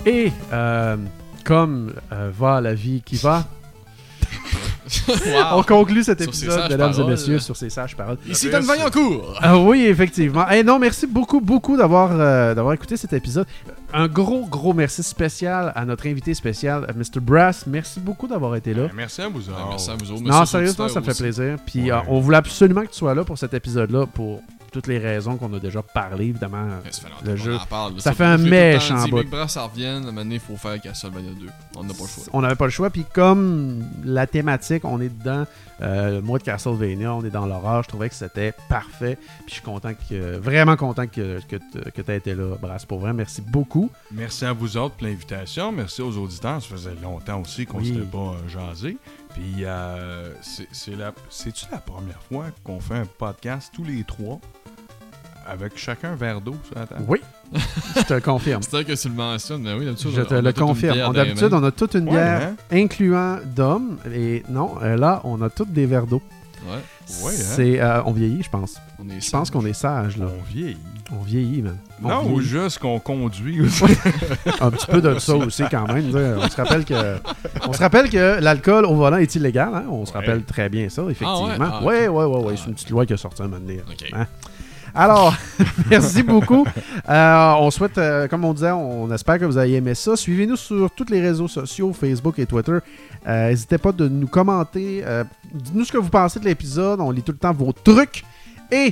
Et comme va la vie qui va, on conclut cet Sur ces épisode, sages mesdames et paroles. messieurs, sur ces sages paroles. Ici Dan Vaillancourt. Ah oui, effectivement. Et non, merci beaucoup d'avoir écouté cet épisode. Un gros merci spécial à notre invité spécial, Mr. Brass. Merci beaucoup d'avoir été là. Merci à vous. Merci à vous autres. Non, merci aux sérieusement, ça auditeurs me fait aussi. plaisir. Puis Ouais. on voulait absolument que tu sois là pour cet épisode-là, pour toutes les raisons qu'on a déjà parlé, évidemment. Ouais, ça fait longtemps Le qu'on jeu. en parle, là. Ça Ça fait un fait tout le méchant temps dit, bout. Big Brass, ça revient. Maintenant, il faut faire Castlevania 2. On n'a pas le choix. On n'avait pas le choix. Puis comme la thématique, on est dedans, le mois de Castlevania, on est dans l'horreur, je trouvais que c'était parfait. Puis je suis content vraiment content que tu aies été là, Brass. Pour vrai, merci beaucoup. Merci à vous autres pour l'invitation. Merci aux auditeurs. Ça faisait longtemps aussi qu'on Oui. s'était pas jasé. Puis, c'est-tu la première fois qu'on fait un podcast tous les trois avec chacun un verre d'eau sur la table? Oui, je te le confirme. C'est vrai que tu le mentionnes, mais oui, d'habitude, Je te on a le toute une confirme. bière dans les D'habitude, mains. on a toute une Ouais, bière hein? incluant d'hommes. Et non, là, on a tous des verres d'eau. Ouais, Ouais, hein? C'est, on vieillit, je pense. on est Je pense qu'on est sage, là. On vieillit. On vieillit, man. On Non, ou vieillit. juste qu'on conduit aussi. Un petit peu de ça aussi, quand même. On se rappelle que l'alcool au volant est illégal. Hein? On se Ouais. rappelle très bien ça, effectivement. Ah Ouais. ouais? C'est une petite loi qui est sortie un moment donné. Ok. Hein? Alors, merci beaucoup. On souhaite, comme on disait, on espère que vous avez aimé ça. Suivez-nous sur tous les réseaux sociaux, Facebook et Twitter. N'hésitez pas de nous commenter. Dites-nous ce que vous pensez de l'épisode. On lit tout le temps vos trucs. Et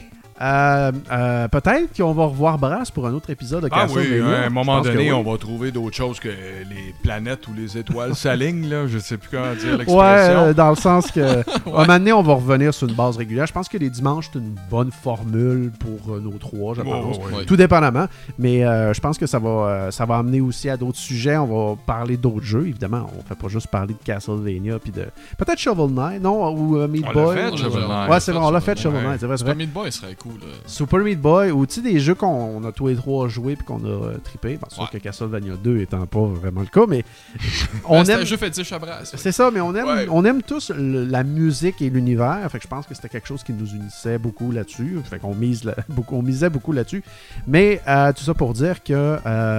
peut-être qu'on va revoir Brass pour un autre épisode de Ah oui, Castlevania. à un moment Je pense donné, que oui. on va trouver d'autres choses que les planètes ou les étoiles s'alignent, là. Je sais plus comment dire Ouais, l'expression. dans le sens que un moment donné, on va revenir sur une base régulière. Je pense que les dimanches, c'est une bonne formule pour nos trois, je pense. Ouais, ouais. Ouais. Tout dépendamment. Mais je pense que ça va amener aussi à d'autres sujets. On va parler d'autres jeux, évidemment. On fait pas juste parler de Castlevania puis de peut-être Shovel Knight, non? Ou Meat On l'a Boy. fait, ou- Shovel Knight. Ouais, c'est vrai, on l'a fait, Shovel Shovel Knight. Knight. C'est vrai, c'est Super vrai. Meat Boy serait cool. Super Meat Boy, ou tu sais, des jeux qu'on a tous les trois joués puis qu'on a trippé. Parce Ouais. que Castlevania 2 étant pas vraiment le cas, mais on C'est aime. un jeu fétiche à Brass. C'est ça, mais Ouais. on aime tous la musique et l'univers. Fait que je pense que c'était quelque chose qui nous unissait beaucoup là-dessus. Fait qu'on on misait beaucoup là-dessus. Mais tout ça pour dire que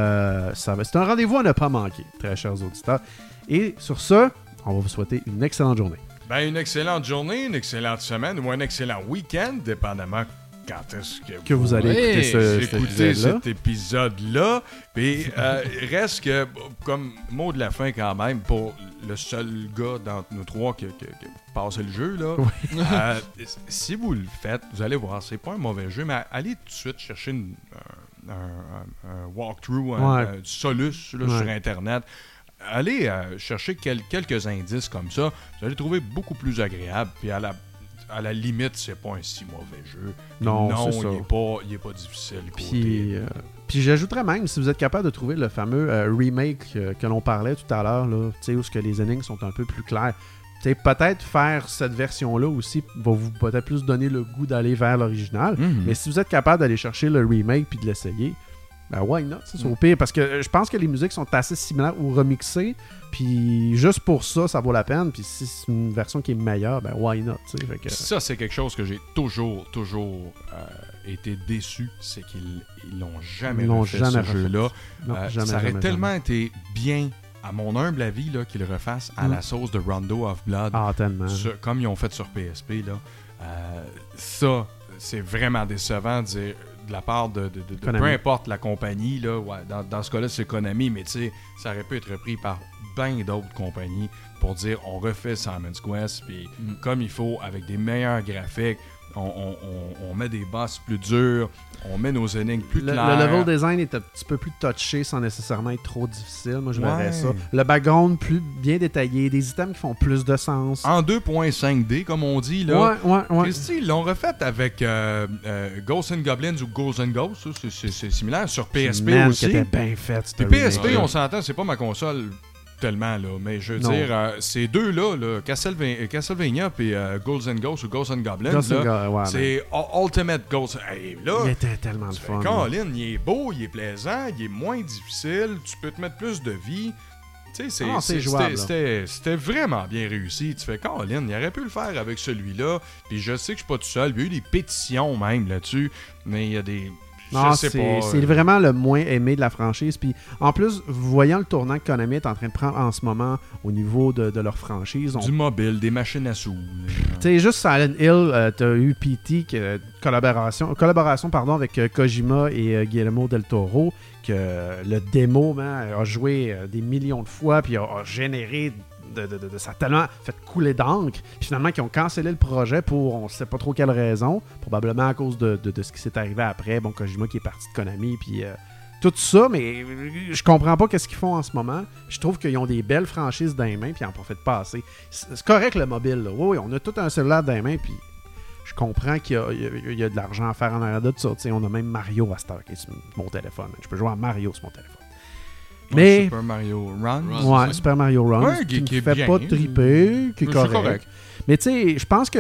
c'est un rendez-vous à ne pas manquer, très chers auditeurs. Et sur ce, on va vous souhaiter une excellente journée. Ben, une excellente journée, une excellente semaine ou un excellent week-end, dépendamment quand est-ce Que vous allez Ouais, écouter cet écouter épisode-là. cet épisode-là. Puis, reste que, comme mot de la fin quand même, pour le seul gars d'entre nous trois qui passe le jeu, là, si vous le faites, vous allez voir, c'est pas un mauvais jeu, mais allez tout de suite chercher un walkthrough, du Solus là, Ouais. sur Internet. Allez chercher quelques indices comme ça. Vous allez le trouver beaucoup plus agréable. Puis à la limite, c'est pas un si mauvais jeu. Puis Non, c'est ça. il est pas difficile. Puis j'ajouterais même, si vous êtes capable de trouver le fameux remake que l'on parlait tout à l'heure, là, tu sais, où ce que les énigmes sont un peu plus claires. Tu sais, peut-être faire cette version-là aussi va vous peut-être plus donner le goût d'aller vers l'original. Mais si vous êtes capable d'aller chercher le remake puis de l'essayer, ben why not? C'est au pire. Parce que je pense que les musiques sont assez similaires ou remixées. Puis juste pour ça, ça vaut la peine. Puis si c'est une version qui est meilleure, ben why not? Fait que... Ça, c'est quelque chose que j'ai toujours été déçu. C'est qu'ils l'ont jamais refait, ce jeu-là. Non, jamais, ça aurait jamais, tellement jamais. été bien, à mon humble avis, là, qu'ils le refassent à la sauce de Rondo of Blood. Ah, tellement. Comme ils ont fait sur PSP, là, ça, c'est vraiment décevant de la part de Konami. peu importe la compagnie. Là, dans ce cas-là, c'est Konami, mais tu sais, ça aurait pu être repris par bien d'autres compagnies pour dire on refait Simon's Quest, puis comme il faut, avec des meilleurs graphiques, on met des boss plus durs, on met nos énigmes plus Le claires. level design est un petit peu plus touché sans nécessairement être trop difficile. Moi, je verrais Ouais. ça. Le background plus bien détaillé, des items qui font plus de sens. En 2.5D, comme on dit, là. Ouais. Christy, ils l'ont refait avec Ghosts and Goblins ou Ghosts and Ghosts. Ça, c'est similaire. Sur PSP Man, aussi. qui était bien fait, ce Puis PSP, remake-là. on s'entend, c'est pas ma console tellement, là. Mais je veux Non. dire, ces deux-là, là, Castlevania puis Ghosts and Ghosts ou Ghosts and Goblins, Ghosts and là, ouais, c'est Ultimate Ghost. Hey, là, il était tellement le tu fais, fun. Colin, il est beau, il est plaisant, il est moins difficile, tu peux te mettre plus de vie. Tu sais, c'est jouable, c'était vraiment bien réussi. Tu fais, Colin, il aurait pu le faire avec celui-là. Puis je sais que je suis pas tout seul. Il y a eu des pétitions même là-dessus. Mais il y a des. Non, Je sais pas. c'est vraiment le moins aimé de la franchise. Puis en plus, voyant le tournant que Konami est en train de prendre en ce moment au niveau de leur franchise, Du mobile, des machines à sous. tu sais, juste Silent Hill, t'as eu PT, collaboration avec Kojima et Guillermo del Toro, que le démo a joué des millions de fois, puis a généré ça a tellement fait couler d'encre. Puis finalement, ils ont cancellé le projet pour on sait pas trop quelle raison, probablement à cause de ce qui s'est arrivé après. Bon, Kojima qui est parti de Konami, puis tout ça, mais je comprends pas qu'est-ce qu'ils font en ce moment. Je trouve qu'ils ont des belles franchises dans les mains, puis ils en profitent pas assez. C'est correct le mobile, là. Oui, on a tout un cellulaire dans les mains, puis je comprends qu'il y a de l'argent à faire en arrière de ça. T'sais, on a même Mario à Star qui est sur mon téléphone. Je peux jouer à Mario sur mon téléphone. Mais Super Mario Run. ouais, Super Mario Run, Ouais, qui qui me est fait bien. pas triper, qui est C'est correct. Mais tu sais, je pense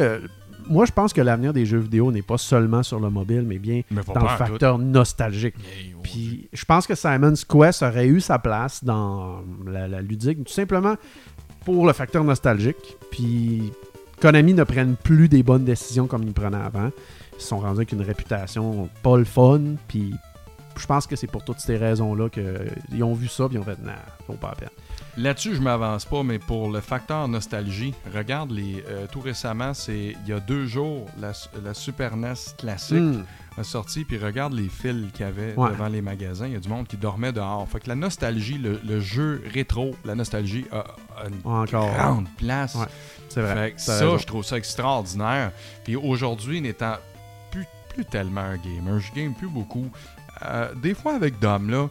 que l'avenir des jeux vidéo n'est pas seulement sur le mobile, mais bien Mais pas dans le en tout. facteur nostalgique. Hey, oh, Puis je pense que Simon's Quest aurait eu sa place dans la ludique, tout simplement pour le facteur nostalgique. Puis Konami ne prennent plus des bonnes décisions comme ils prenaient avant. Ils se sont rendus avec une réputation pas le fun, puis je pense que c'est pour toutes ces raisons-là qu'ils ont vu ça, puis ils ont fait « Nah, ça vaut pas la peine ». Là-dessus, je m'avance pas, mais pour le facteur nostalgie, regarde tout récemment, il y a 2 jours, la Super NES classique a sorti, puis regarde les fils qu'il y avait devant les magasins. Il y a du monde qui dormait dehors. Fait que la nostalgie, le jeu rétro, la nostalgie a une grande place. Ouais, c'est vrai. Fait que ça, je trouve ça extraordinaire. Puis aujourd'hui, n'étant plus tellement un gamer, je game plus beaucoup. Des fois avec Dom, là,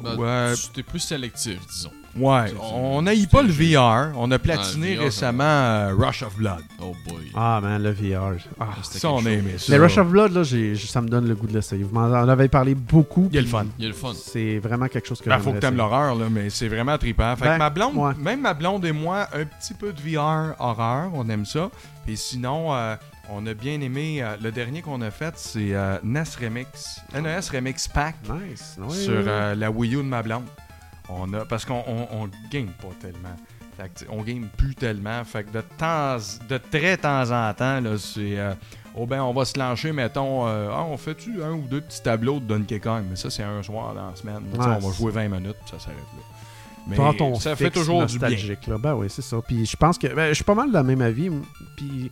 t'es plus sélectif, disons. Ouais, on n'haït pas le VR. On a platiné récemment Rush of Blood. Oh boy. Ah man, le VR. Ah, ça, on a aimé ça. mais Rush of Blood, là, ça me donne le goût de l'essayer. Vous m'en avez parlé beaucoup. Il y a le fun. Il y a le fun. C'est vraiment quelque chose que Faut que t'aimes l'horreur, là, mais c'est vraiment trippant. Fait que ma blonde, même ma blonde et moi, un petit peu de VR horreur, on aime ça. Et sinon, on a bien aimé, le dernier qu'on a fait, c'est NES Remix Pack sur la Wii U de ma blonde. Parce qu'on game pas tellement. Fait que, on game plus tellement. Fait que de très temps en temps, là, c'est... on va se lancer, mettons... on fait-tu 1 ou 2 petits tableaux de Donkey Kong? Mais ça, c'est un soir dans la semaine. On va jouer 20 minutes, puis ça s'arrête là. Mais ça fait toujours du bien. Là. Ben oui, c'est ça. Puis je pense que... je suis pas mal de la même avis. Puis...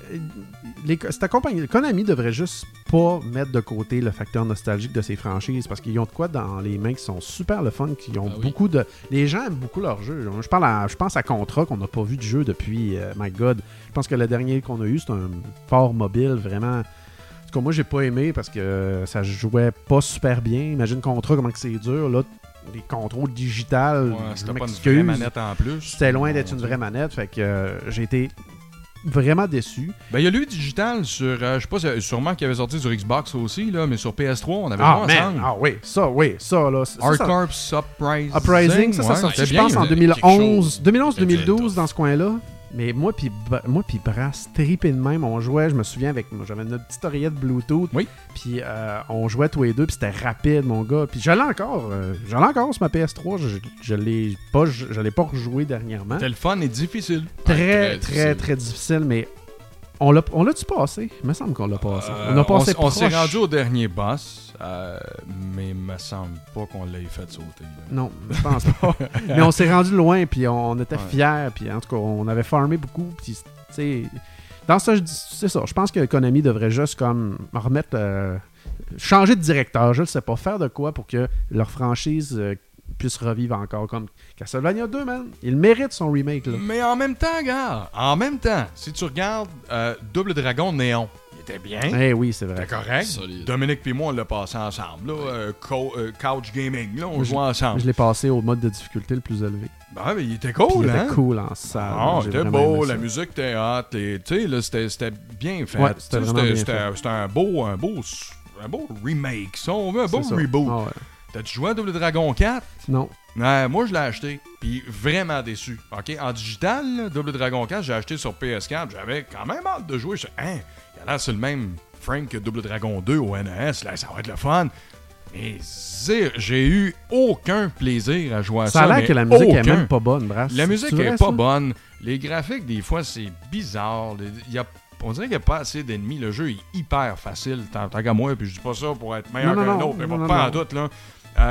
Konami devrait juste pas mettre de côté le facteur nostalgique de ses franchises parce qu'ils ont de quoi dans les mains qui sont super le fun, qui ont beaucoup de... Les gens aiment beaucoup leur jeu. Je pense à Contra qu'on n'a pas vu de jeu depuis my God. Je pense que le dernier qu'on a eu, c'est un port mobile vraiment... En tout cas, moi, j'ai pas aimé parce que ça jouait pas super bien. Imagine Contra, comment que c'est dur, là. Les contrôles digitales, c'était pas une vraie manette en plus. C'était loin d'être une vraie manette, fait que j'ai été vraiment déçu. Ben, il y a le digital sur, je sais pas, sûrement qu'il avait sorti sur Xbox aussi, là, mais sur PS3, on avait joué ensemble. Ah oui, ça, là. Hardcore Uprising, ça sorti, je pense, en 2011-2012, dans ce coin-là. Mais moi puis Brass, trippé de même, on jouait, je me souviens, j'avais notre petite oreillette Bluetooth, puis on jouait tous les deux, puis c'était rapide, mon gars. Puis je l'ai encore sur ma PS3, je l'ai pas rejoué dernièrement. C'était le fun et difficile. Très difficile, mais on l'a-tu passé? Il me semble qu'on l'a passé. On s'est rendu au dernier boss, mais il me semble pas qu'on l'ait fait sauter. Là. Non, je pense pas. Mais on s'est rendu loin, puis on était fiers, puis en tout cas, on avait farmé beaucoup, puis tu sais... c'est ça, je pense que Konami devrait juste comme remettre... changer de directeur, je ne sais pas, faire de quoi pour que leur franchise... puisse revivre encore comme Castlevania 2, man. Il mérite son remake, là. Mais en même temps, gars, si tu regardes Double Dragon Néon, il était bien. Eh oui, c'est vrai. C'était correct. Solide. Dominique et moi, on l'a passé ensemble. Là, Couch Gaming, là, on jouait ensemble. Je l'ai passé au mode de difficulté le plus élevé. Ben, mais il était cool, il était cool en salle. Ah, c'était beau, la musique était hot. Tu sais, là, c'était bien fait. Ouais, c'était un beau remake, ça. On veut un beau reboot. Ah, ouais. T'as-tu joué à Double Dragon 4? Non. Moi, je l'ai acheté. Puis vraiment déçu. OK? En digital, là, Double Dragon 4, j'ai acheté sur PS4. J'avais quand même hâte de jouer. Je dis, il a l'air sur le même frame que Double Dragon 2 au NES. Là, ça va être le fun. Mais j'ai eu aucun plaisir à jouer à ça. Ça a l'air que la musique est même pas bonne, Brass. La musique est pas bonne. Les graphiques, des fois, c'est bizarre. Il y a on dirait qu'il n'y a pas assez d'ennemis. Le jeu est hyper facile, tant qu'à moi, puis je dis pas ça pour être meilleur qu'un autre, mais pas en doute, là.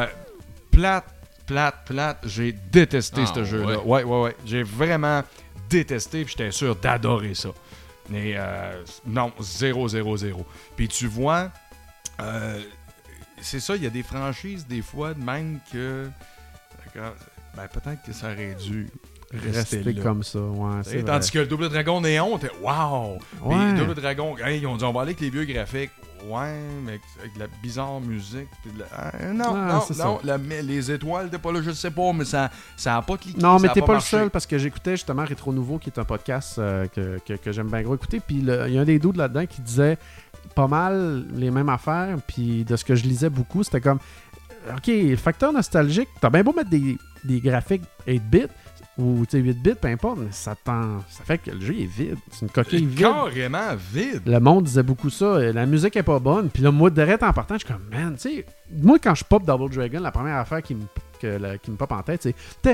Plate. J'ai détesté ce jeu-là. Ouais. J'ai vraiment détesté, puis j'étais sûr d'adorer ça. Mais non, 0. Puis tu vois, c'est ça, il y a des franchises, des fois, de même que... peut-être que ça aurait dû rester là. Comme ça, ouais. C'est tandis que le Double Dragon Néon, t'es wow! Puis Double Dragon, ils ont dit on va aller avec les vieux graphiques. Ouais, mais avec de la bizarre musique. Non, les étoiles, t'es pas là, je sais pas, mais ça a pas cliqué. Non, mais t'es pas le seul, parce que j'écoutais justement Rétro Nouveau, qui est un podcast que j'aime bien gros écouter. Puis il y a un des dudes là-dedans qui disait pas mal les mêmes affaires. Puis de ce que je lisais beaucoup, c'était comme OK, facteur nostalgique, t'as bien beau mettre des graphiques 8-bits ou 8-bits, peu importe, mais ça fait que le jeu est vide. C'est une coquille vide. Carrément vide. Le monde disait beaucoup ça. La musique est pas bonne. Puis là, moi, direct en partant, je suis comme, man, tu sais, moi, quand je pop Double Dragon, la première affaire qui me pop en tête, c'est. Puis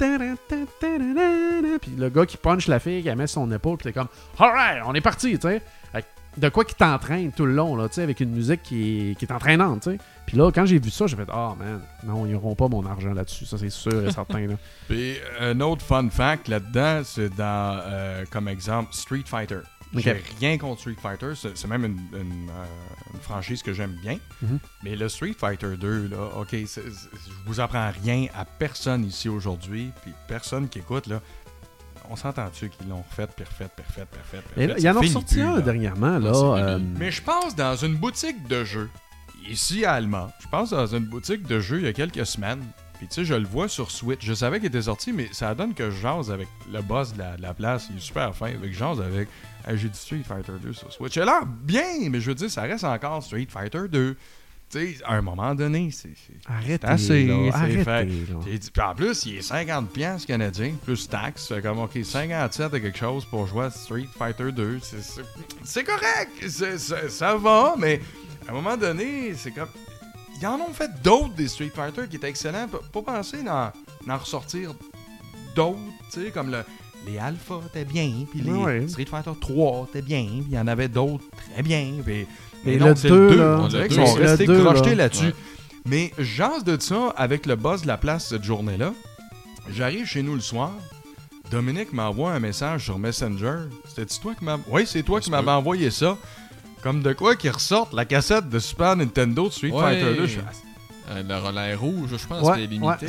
le gars qui punch la fille, qui met son épaule, puis t'es comme, alright, on est parti, tu sais. De quoi qui t'entraîne tout le long, là, tu sais, avec une musique qui est entraînante, tu sais. Puis là, quand j'ai vu ça, j'ai fait « Ah, man, non, ils n'auront pas mon argent là-dessus. » Ça, c'est sûr et certain. Là. Puis, un autre fun fact là-dedans, c'est dans, comme exemple, Street Fighter. J'ai rien contre Street Fighter. C'est même une franchise que j'aime bien. Mm-hmm. Mais le Street Fighter 2, là, OK, je vous apprends rien à personne ici aujourd'hui. Puis personne qui écoute, là, on s'entend-tu qu'ils l'ont refait, puis refait. Il y en a ressorti un dernièrement, là. Mais je pense dans une boutique de jeux, ici à Allemand, je pense dans une boutique de jeux il y a quelques semaines, puis tu sais, je le vois sur Switch. Je savais qu'il était sorti, mais ça donne que je jase avec le boss de la place, il est super fin, avec jase avec... j'ai du Street Fighter 2 sur Switch. Il a l'air bien, mais je veux dire, ça reste encore Street Fighter 2. Tu sais, à un moment donné, c'est assez. Puis en plus, il est 50$ canadien, plus taxes. Fait comme, OK, 57 à quelque chose pour jouer à Street Fighter 2. C'est correct. Ça va, mais à un moment donné, c'est comme... Ils en ont fait d'autres des Street Fighter qui étaient excellents. Pas penser d'en ressortir d'autres, tu sais, comme les Alpha étaient bien, puis les Street Fighter 3 étaient bien, puis il y en avait d'autres très bien, puis... Et non, c'est le 2, là. On dirait qu'ils sont restés crochetés là-dessus. Ouais. Mais j'ose de ça avec le boss de la place cette journée-là. J'arrive chez nous le soir. Dominique m'envoie un message sur Messenger. C'était-tu toi qui m'avais... Oui, c'est toi qui m'avais envoyé ça. Comme de quoi qu'ils ressortent la cassette de Super Nintendo de Street Fighter 2. Le relais rouge, je pense, c'est limité. Ouais,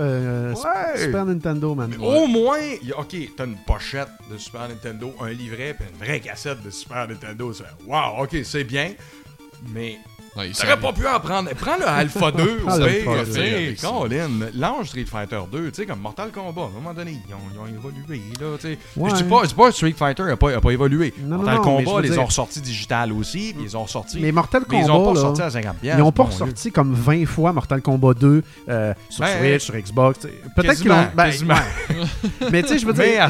Super Nintendo, man. Au moins, OK, t'as une pochette de Super Nintendo, un livret, puis une vraie cassette de Super Nintendo. Wow, OK, c'est bien, mais t'aurais pas pu en prendre. Prends le Alpha 2, tu sais, Colin, lâche Street Fighter 2, tu sais, comme Mortal Kombat. À un moment donné, ils ont évolué, là, tu sais. Je dis pas Street Fighter n'a pas évolué. Mortal Kombat, les ont ressortis digital aussi, puis ils ont ressorti. Mais Mortal Kombat, ils ont pas ressorti à 50$. Ils ont pas ressorti comme 20 fois Mortal Kombat 2 sur Switch, sur Xbox. Peut-être qu'ils l'ont. Mais tu sais, je veux dire,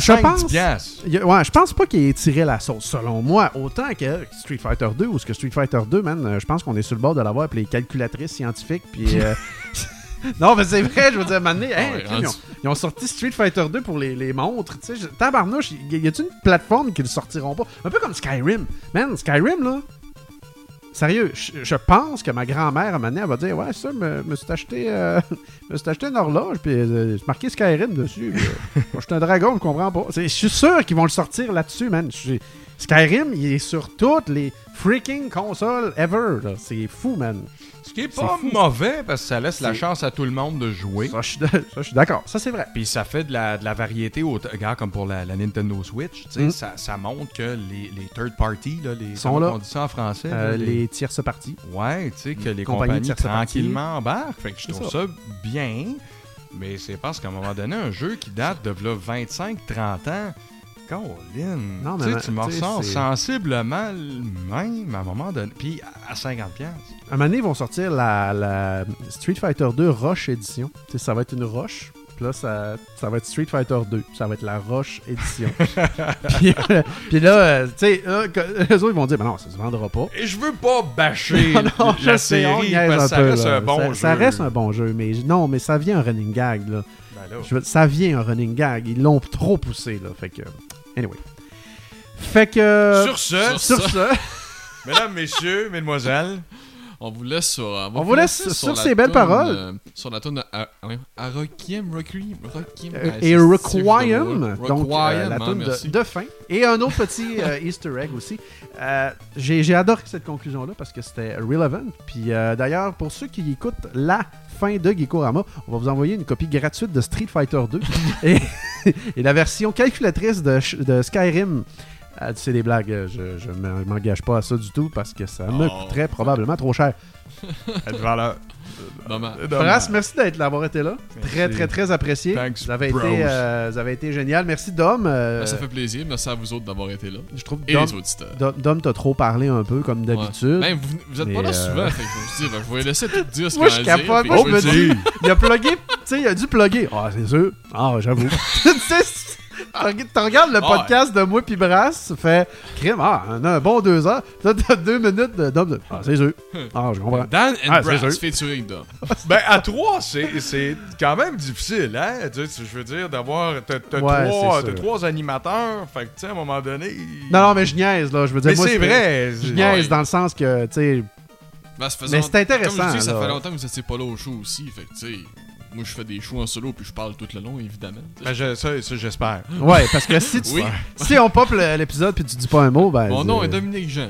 je pense pas qu'ils aient tiré la sauce, selon moi, autant que Street Fighter 2 ou ce que Street Fighter 2, man, je pense qu'on est sur le bord de l'avoir avec les calculatrices scientifiques, puis... non, mais c'est vrai, je veux dire, maintenant, ils ont sorti Street Fighter 2 pour les montres, tu sais, tabarnouche, y a-t-il une plateforme qu'ils ne sortiront pas? Un peu comme Skyrim. Man, Skyrim, là, sérieux, je pense que ma grand-mère, à un moment donné, elle va dire, ouais, ça, me suis acheté une horloge, puis c'est marqué Skyrim dessus. Moi, je suis un dragon, je comprends pas. Je suis sûr qu'ils vont le sortir là-dessus, man. Skyrim, il est sur toutes les freaking consoles ever. Là. C'est fou, man. Ce qui est pas mauvais, parce que ça laisse la chance à tout le monde de jouer. Ça, je suis d'accord. Ça, c'est vrai. Puis ça fait de la variété, regarde, comme pour la Nintendo Switch. Ça montre que les third party, là, on dit ça en français? Les tierces parties. Ouais, tu sais, que les compagnies tranquillement embarquent. Fait que je trouve ça bien. Mais c'est parce qu'à un moment donné, un jeu qui date de 25-30 ans... Colin, non, tu me ressens sensiblement même à un moment donné. Puis à 50$. À un moment donné, ils vont sortir la Street Fighter 2 Rush Edition. T'sais, ça va être une Rush. Puis là, ça va être Street Fighter 2. Ça va être la Rush Edition. puis là, tu sais, eux autres, ils vont dire, ben non, ça se vendra pas. Et je veux pas bâcher la série, parce que ça reste un bon jeu. Ça reste un bon jeu, mais non, mais ça vient un running gag, là. Ça vient un running gag. Ils l'ont trop poussé, là. Fait que... Anyway. Fait que... Sur ce, Sur ce, mesdames, messieurs, mesdemoiselles, On vous laisse sur... On vous laisse sur la ces belles toune, paroles. sur la toune à Requiem. et Requiem, donc la hein, toune merci. de fin. Et un autre petit Easter egg aussi. J'ai adoré cette conclusion-là parce que c'était relevant. Puis d'ailleurs, pour ceux qui écoutent la fin de Geekorama, on va vous envoyer une copie gratuite de Street Fighter 2 et la version calculatrice de Skyrim. C'est des blagues, je m'engage pas à ça du tout parce que ça me coûterait probablement trop cher. êtes valeur. Brass, merci d'avoir été là. Très, très, très apprécié. Thanks, Vous avez été génial. Merci, Dom. Ça fait plaisir. Merci à vous autres d'avoir été là. Je trouve que Et les auditeurs. Dom t'a trop parlé un peu, comme d'habitude. Ouais. Vous êtes pas là souvent, fait que je vous dis, je vais laisser tout dire ce Moi, qu'on je a capote. dit. Moi, je me dis, il a plugué, tu sais, il a dû plugger. Ah, c'est sûr. Ah, j'avoue. Tu sais, tu regardes le podcast de moi pis Brass, tu fais crime, on a un bon 2 heures. Là, t'as 2 minutes de Dom. Ah, c'est sûr. Ah, je comprends. Dan and Ah, Brass featuring Dom. Ben, à 3, c'est quand même difficile, hein? Tu sais, je veux dire, d'avoir. T'as c'est sûr. 3 animateurs, fait que, tu sais, à un moment donné. Non, mais je niaise, là. Je veux dire, Mais moi, c'est vrai. Je niaise dans le sens que, tu sais. Ben, Mais c'est intéressant. Comme je dis, ça là. fait longtemps que vous étiez pas là au show aussi. Fait que, tu sais, moi, je fais des shows en solo puis je parle tout le long, évidemment. Ben, ça, j'espère. Ouais, parce que si tu. Oui. Si on pop l'épisode puis tu dis pas un mot, ben. Mon nom est Dominique Jean.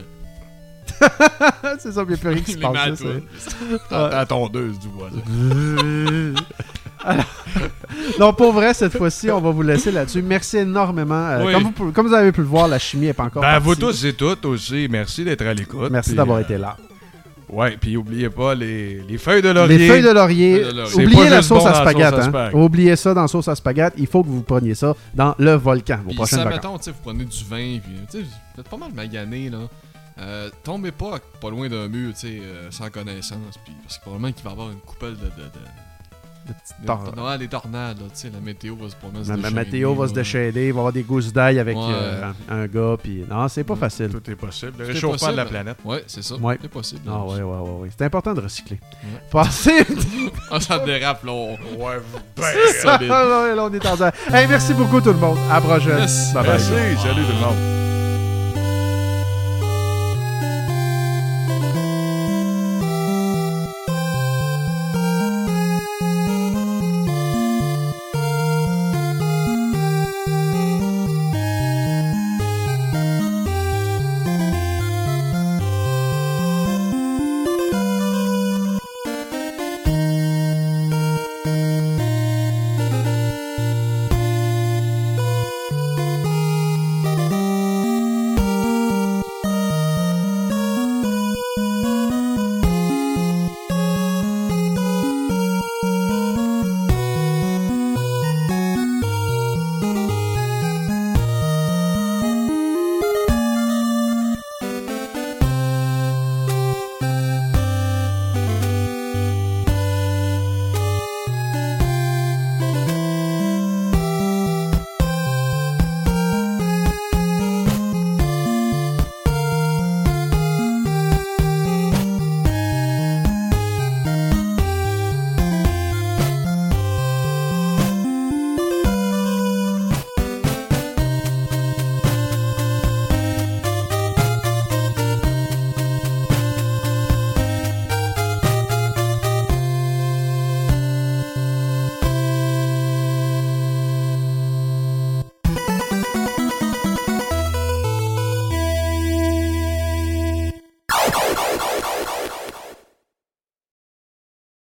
C'est ça, il n'y a plus rien qui se Les passe. là, matounes. À tondeuse du voisin. Alors, non, pour vrai, cette fois-ci, on va vous laisser là-dessus. Merci énormément. Oui. Comme vous avez pu le voir, la chimie n'est pas encore Ben, partie. vous tous et toutes aussi, merci d'être à l'écoute. Merci puis, d'avoir été là. Ouais, puis oubliez pas les feuilles de laurier. Les feuilles de laurier. Feuilles de laurier. C'est Oubliez pas la juste sauce bon à dans la spaghetti. sauce à Hein. spag. Oubliez ça dans la sauce à spaghetti. Il faut que vous preniez ça dans le volcan vos Puis prochaines ça, vacances. mettons, tu sais, vous prenez du vin, puis tu sais, vous êtes pas mal magané, là. Tombez pas loin d'un mur, tu sais, sans connaissance, puis parce que probablement qu'il va y avoir une coupelle des tornades, là, tu sais, la météo va se promettre. La météo va se déchaîner, il va y avoir des gousses d'ail avec Ouais. un gars, puis non, c'est pas facile. Tout est possible. Le Tout est réchauffement de la possible. planète. Ouais, c'est ça. Ouais. C'est possible. Ah ouais. C'est important de recycler. Ouais. Passez. Ah, ça dérape, là. Ouais, Solide. Là, on est en Hey, merci beaucoup tout le monde. À la prochaine. Yes. Bye bye. Merci, salut tout le monde.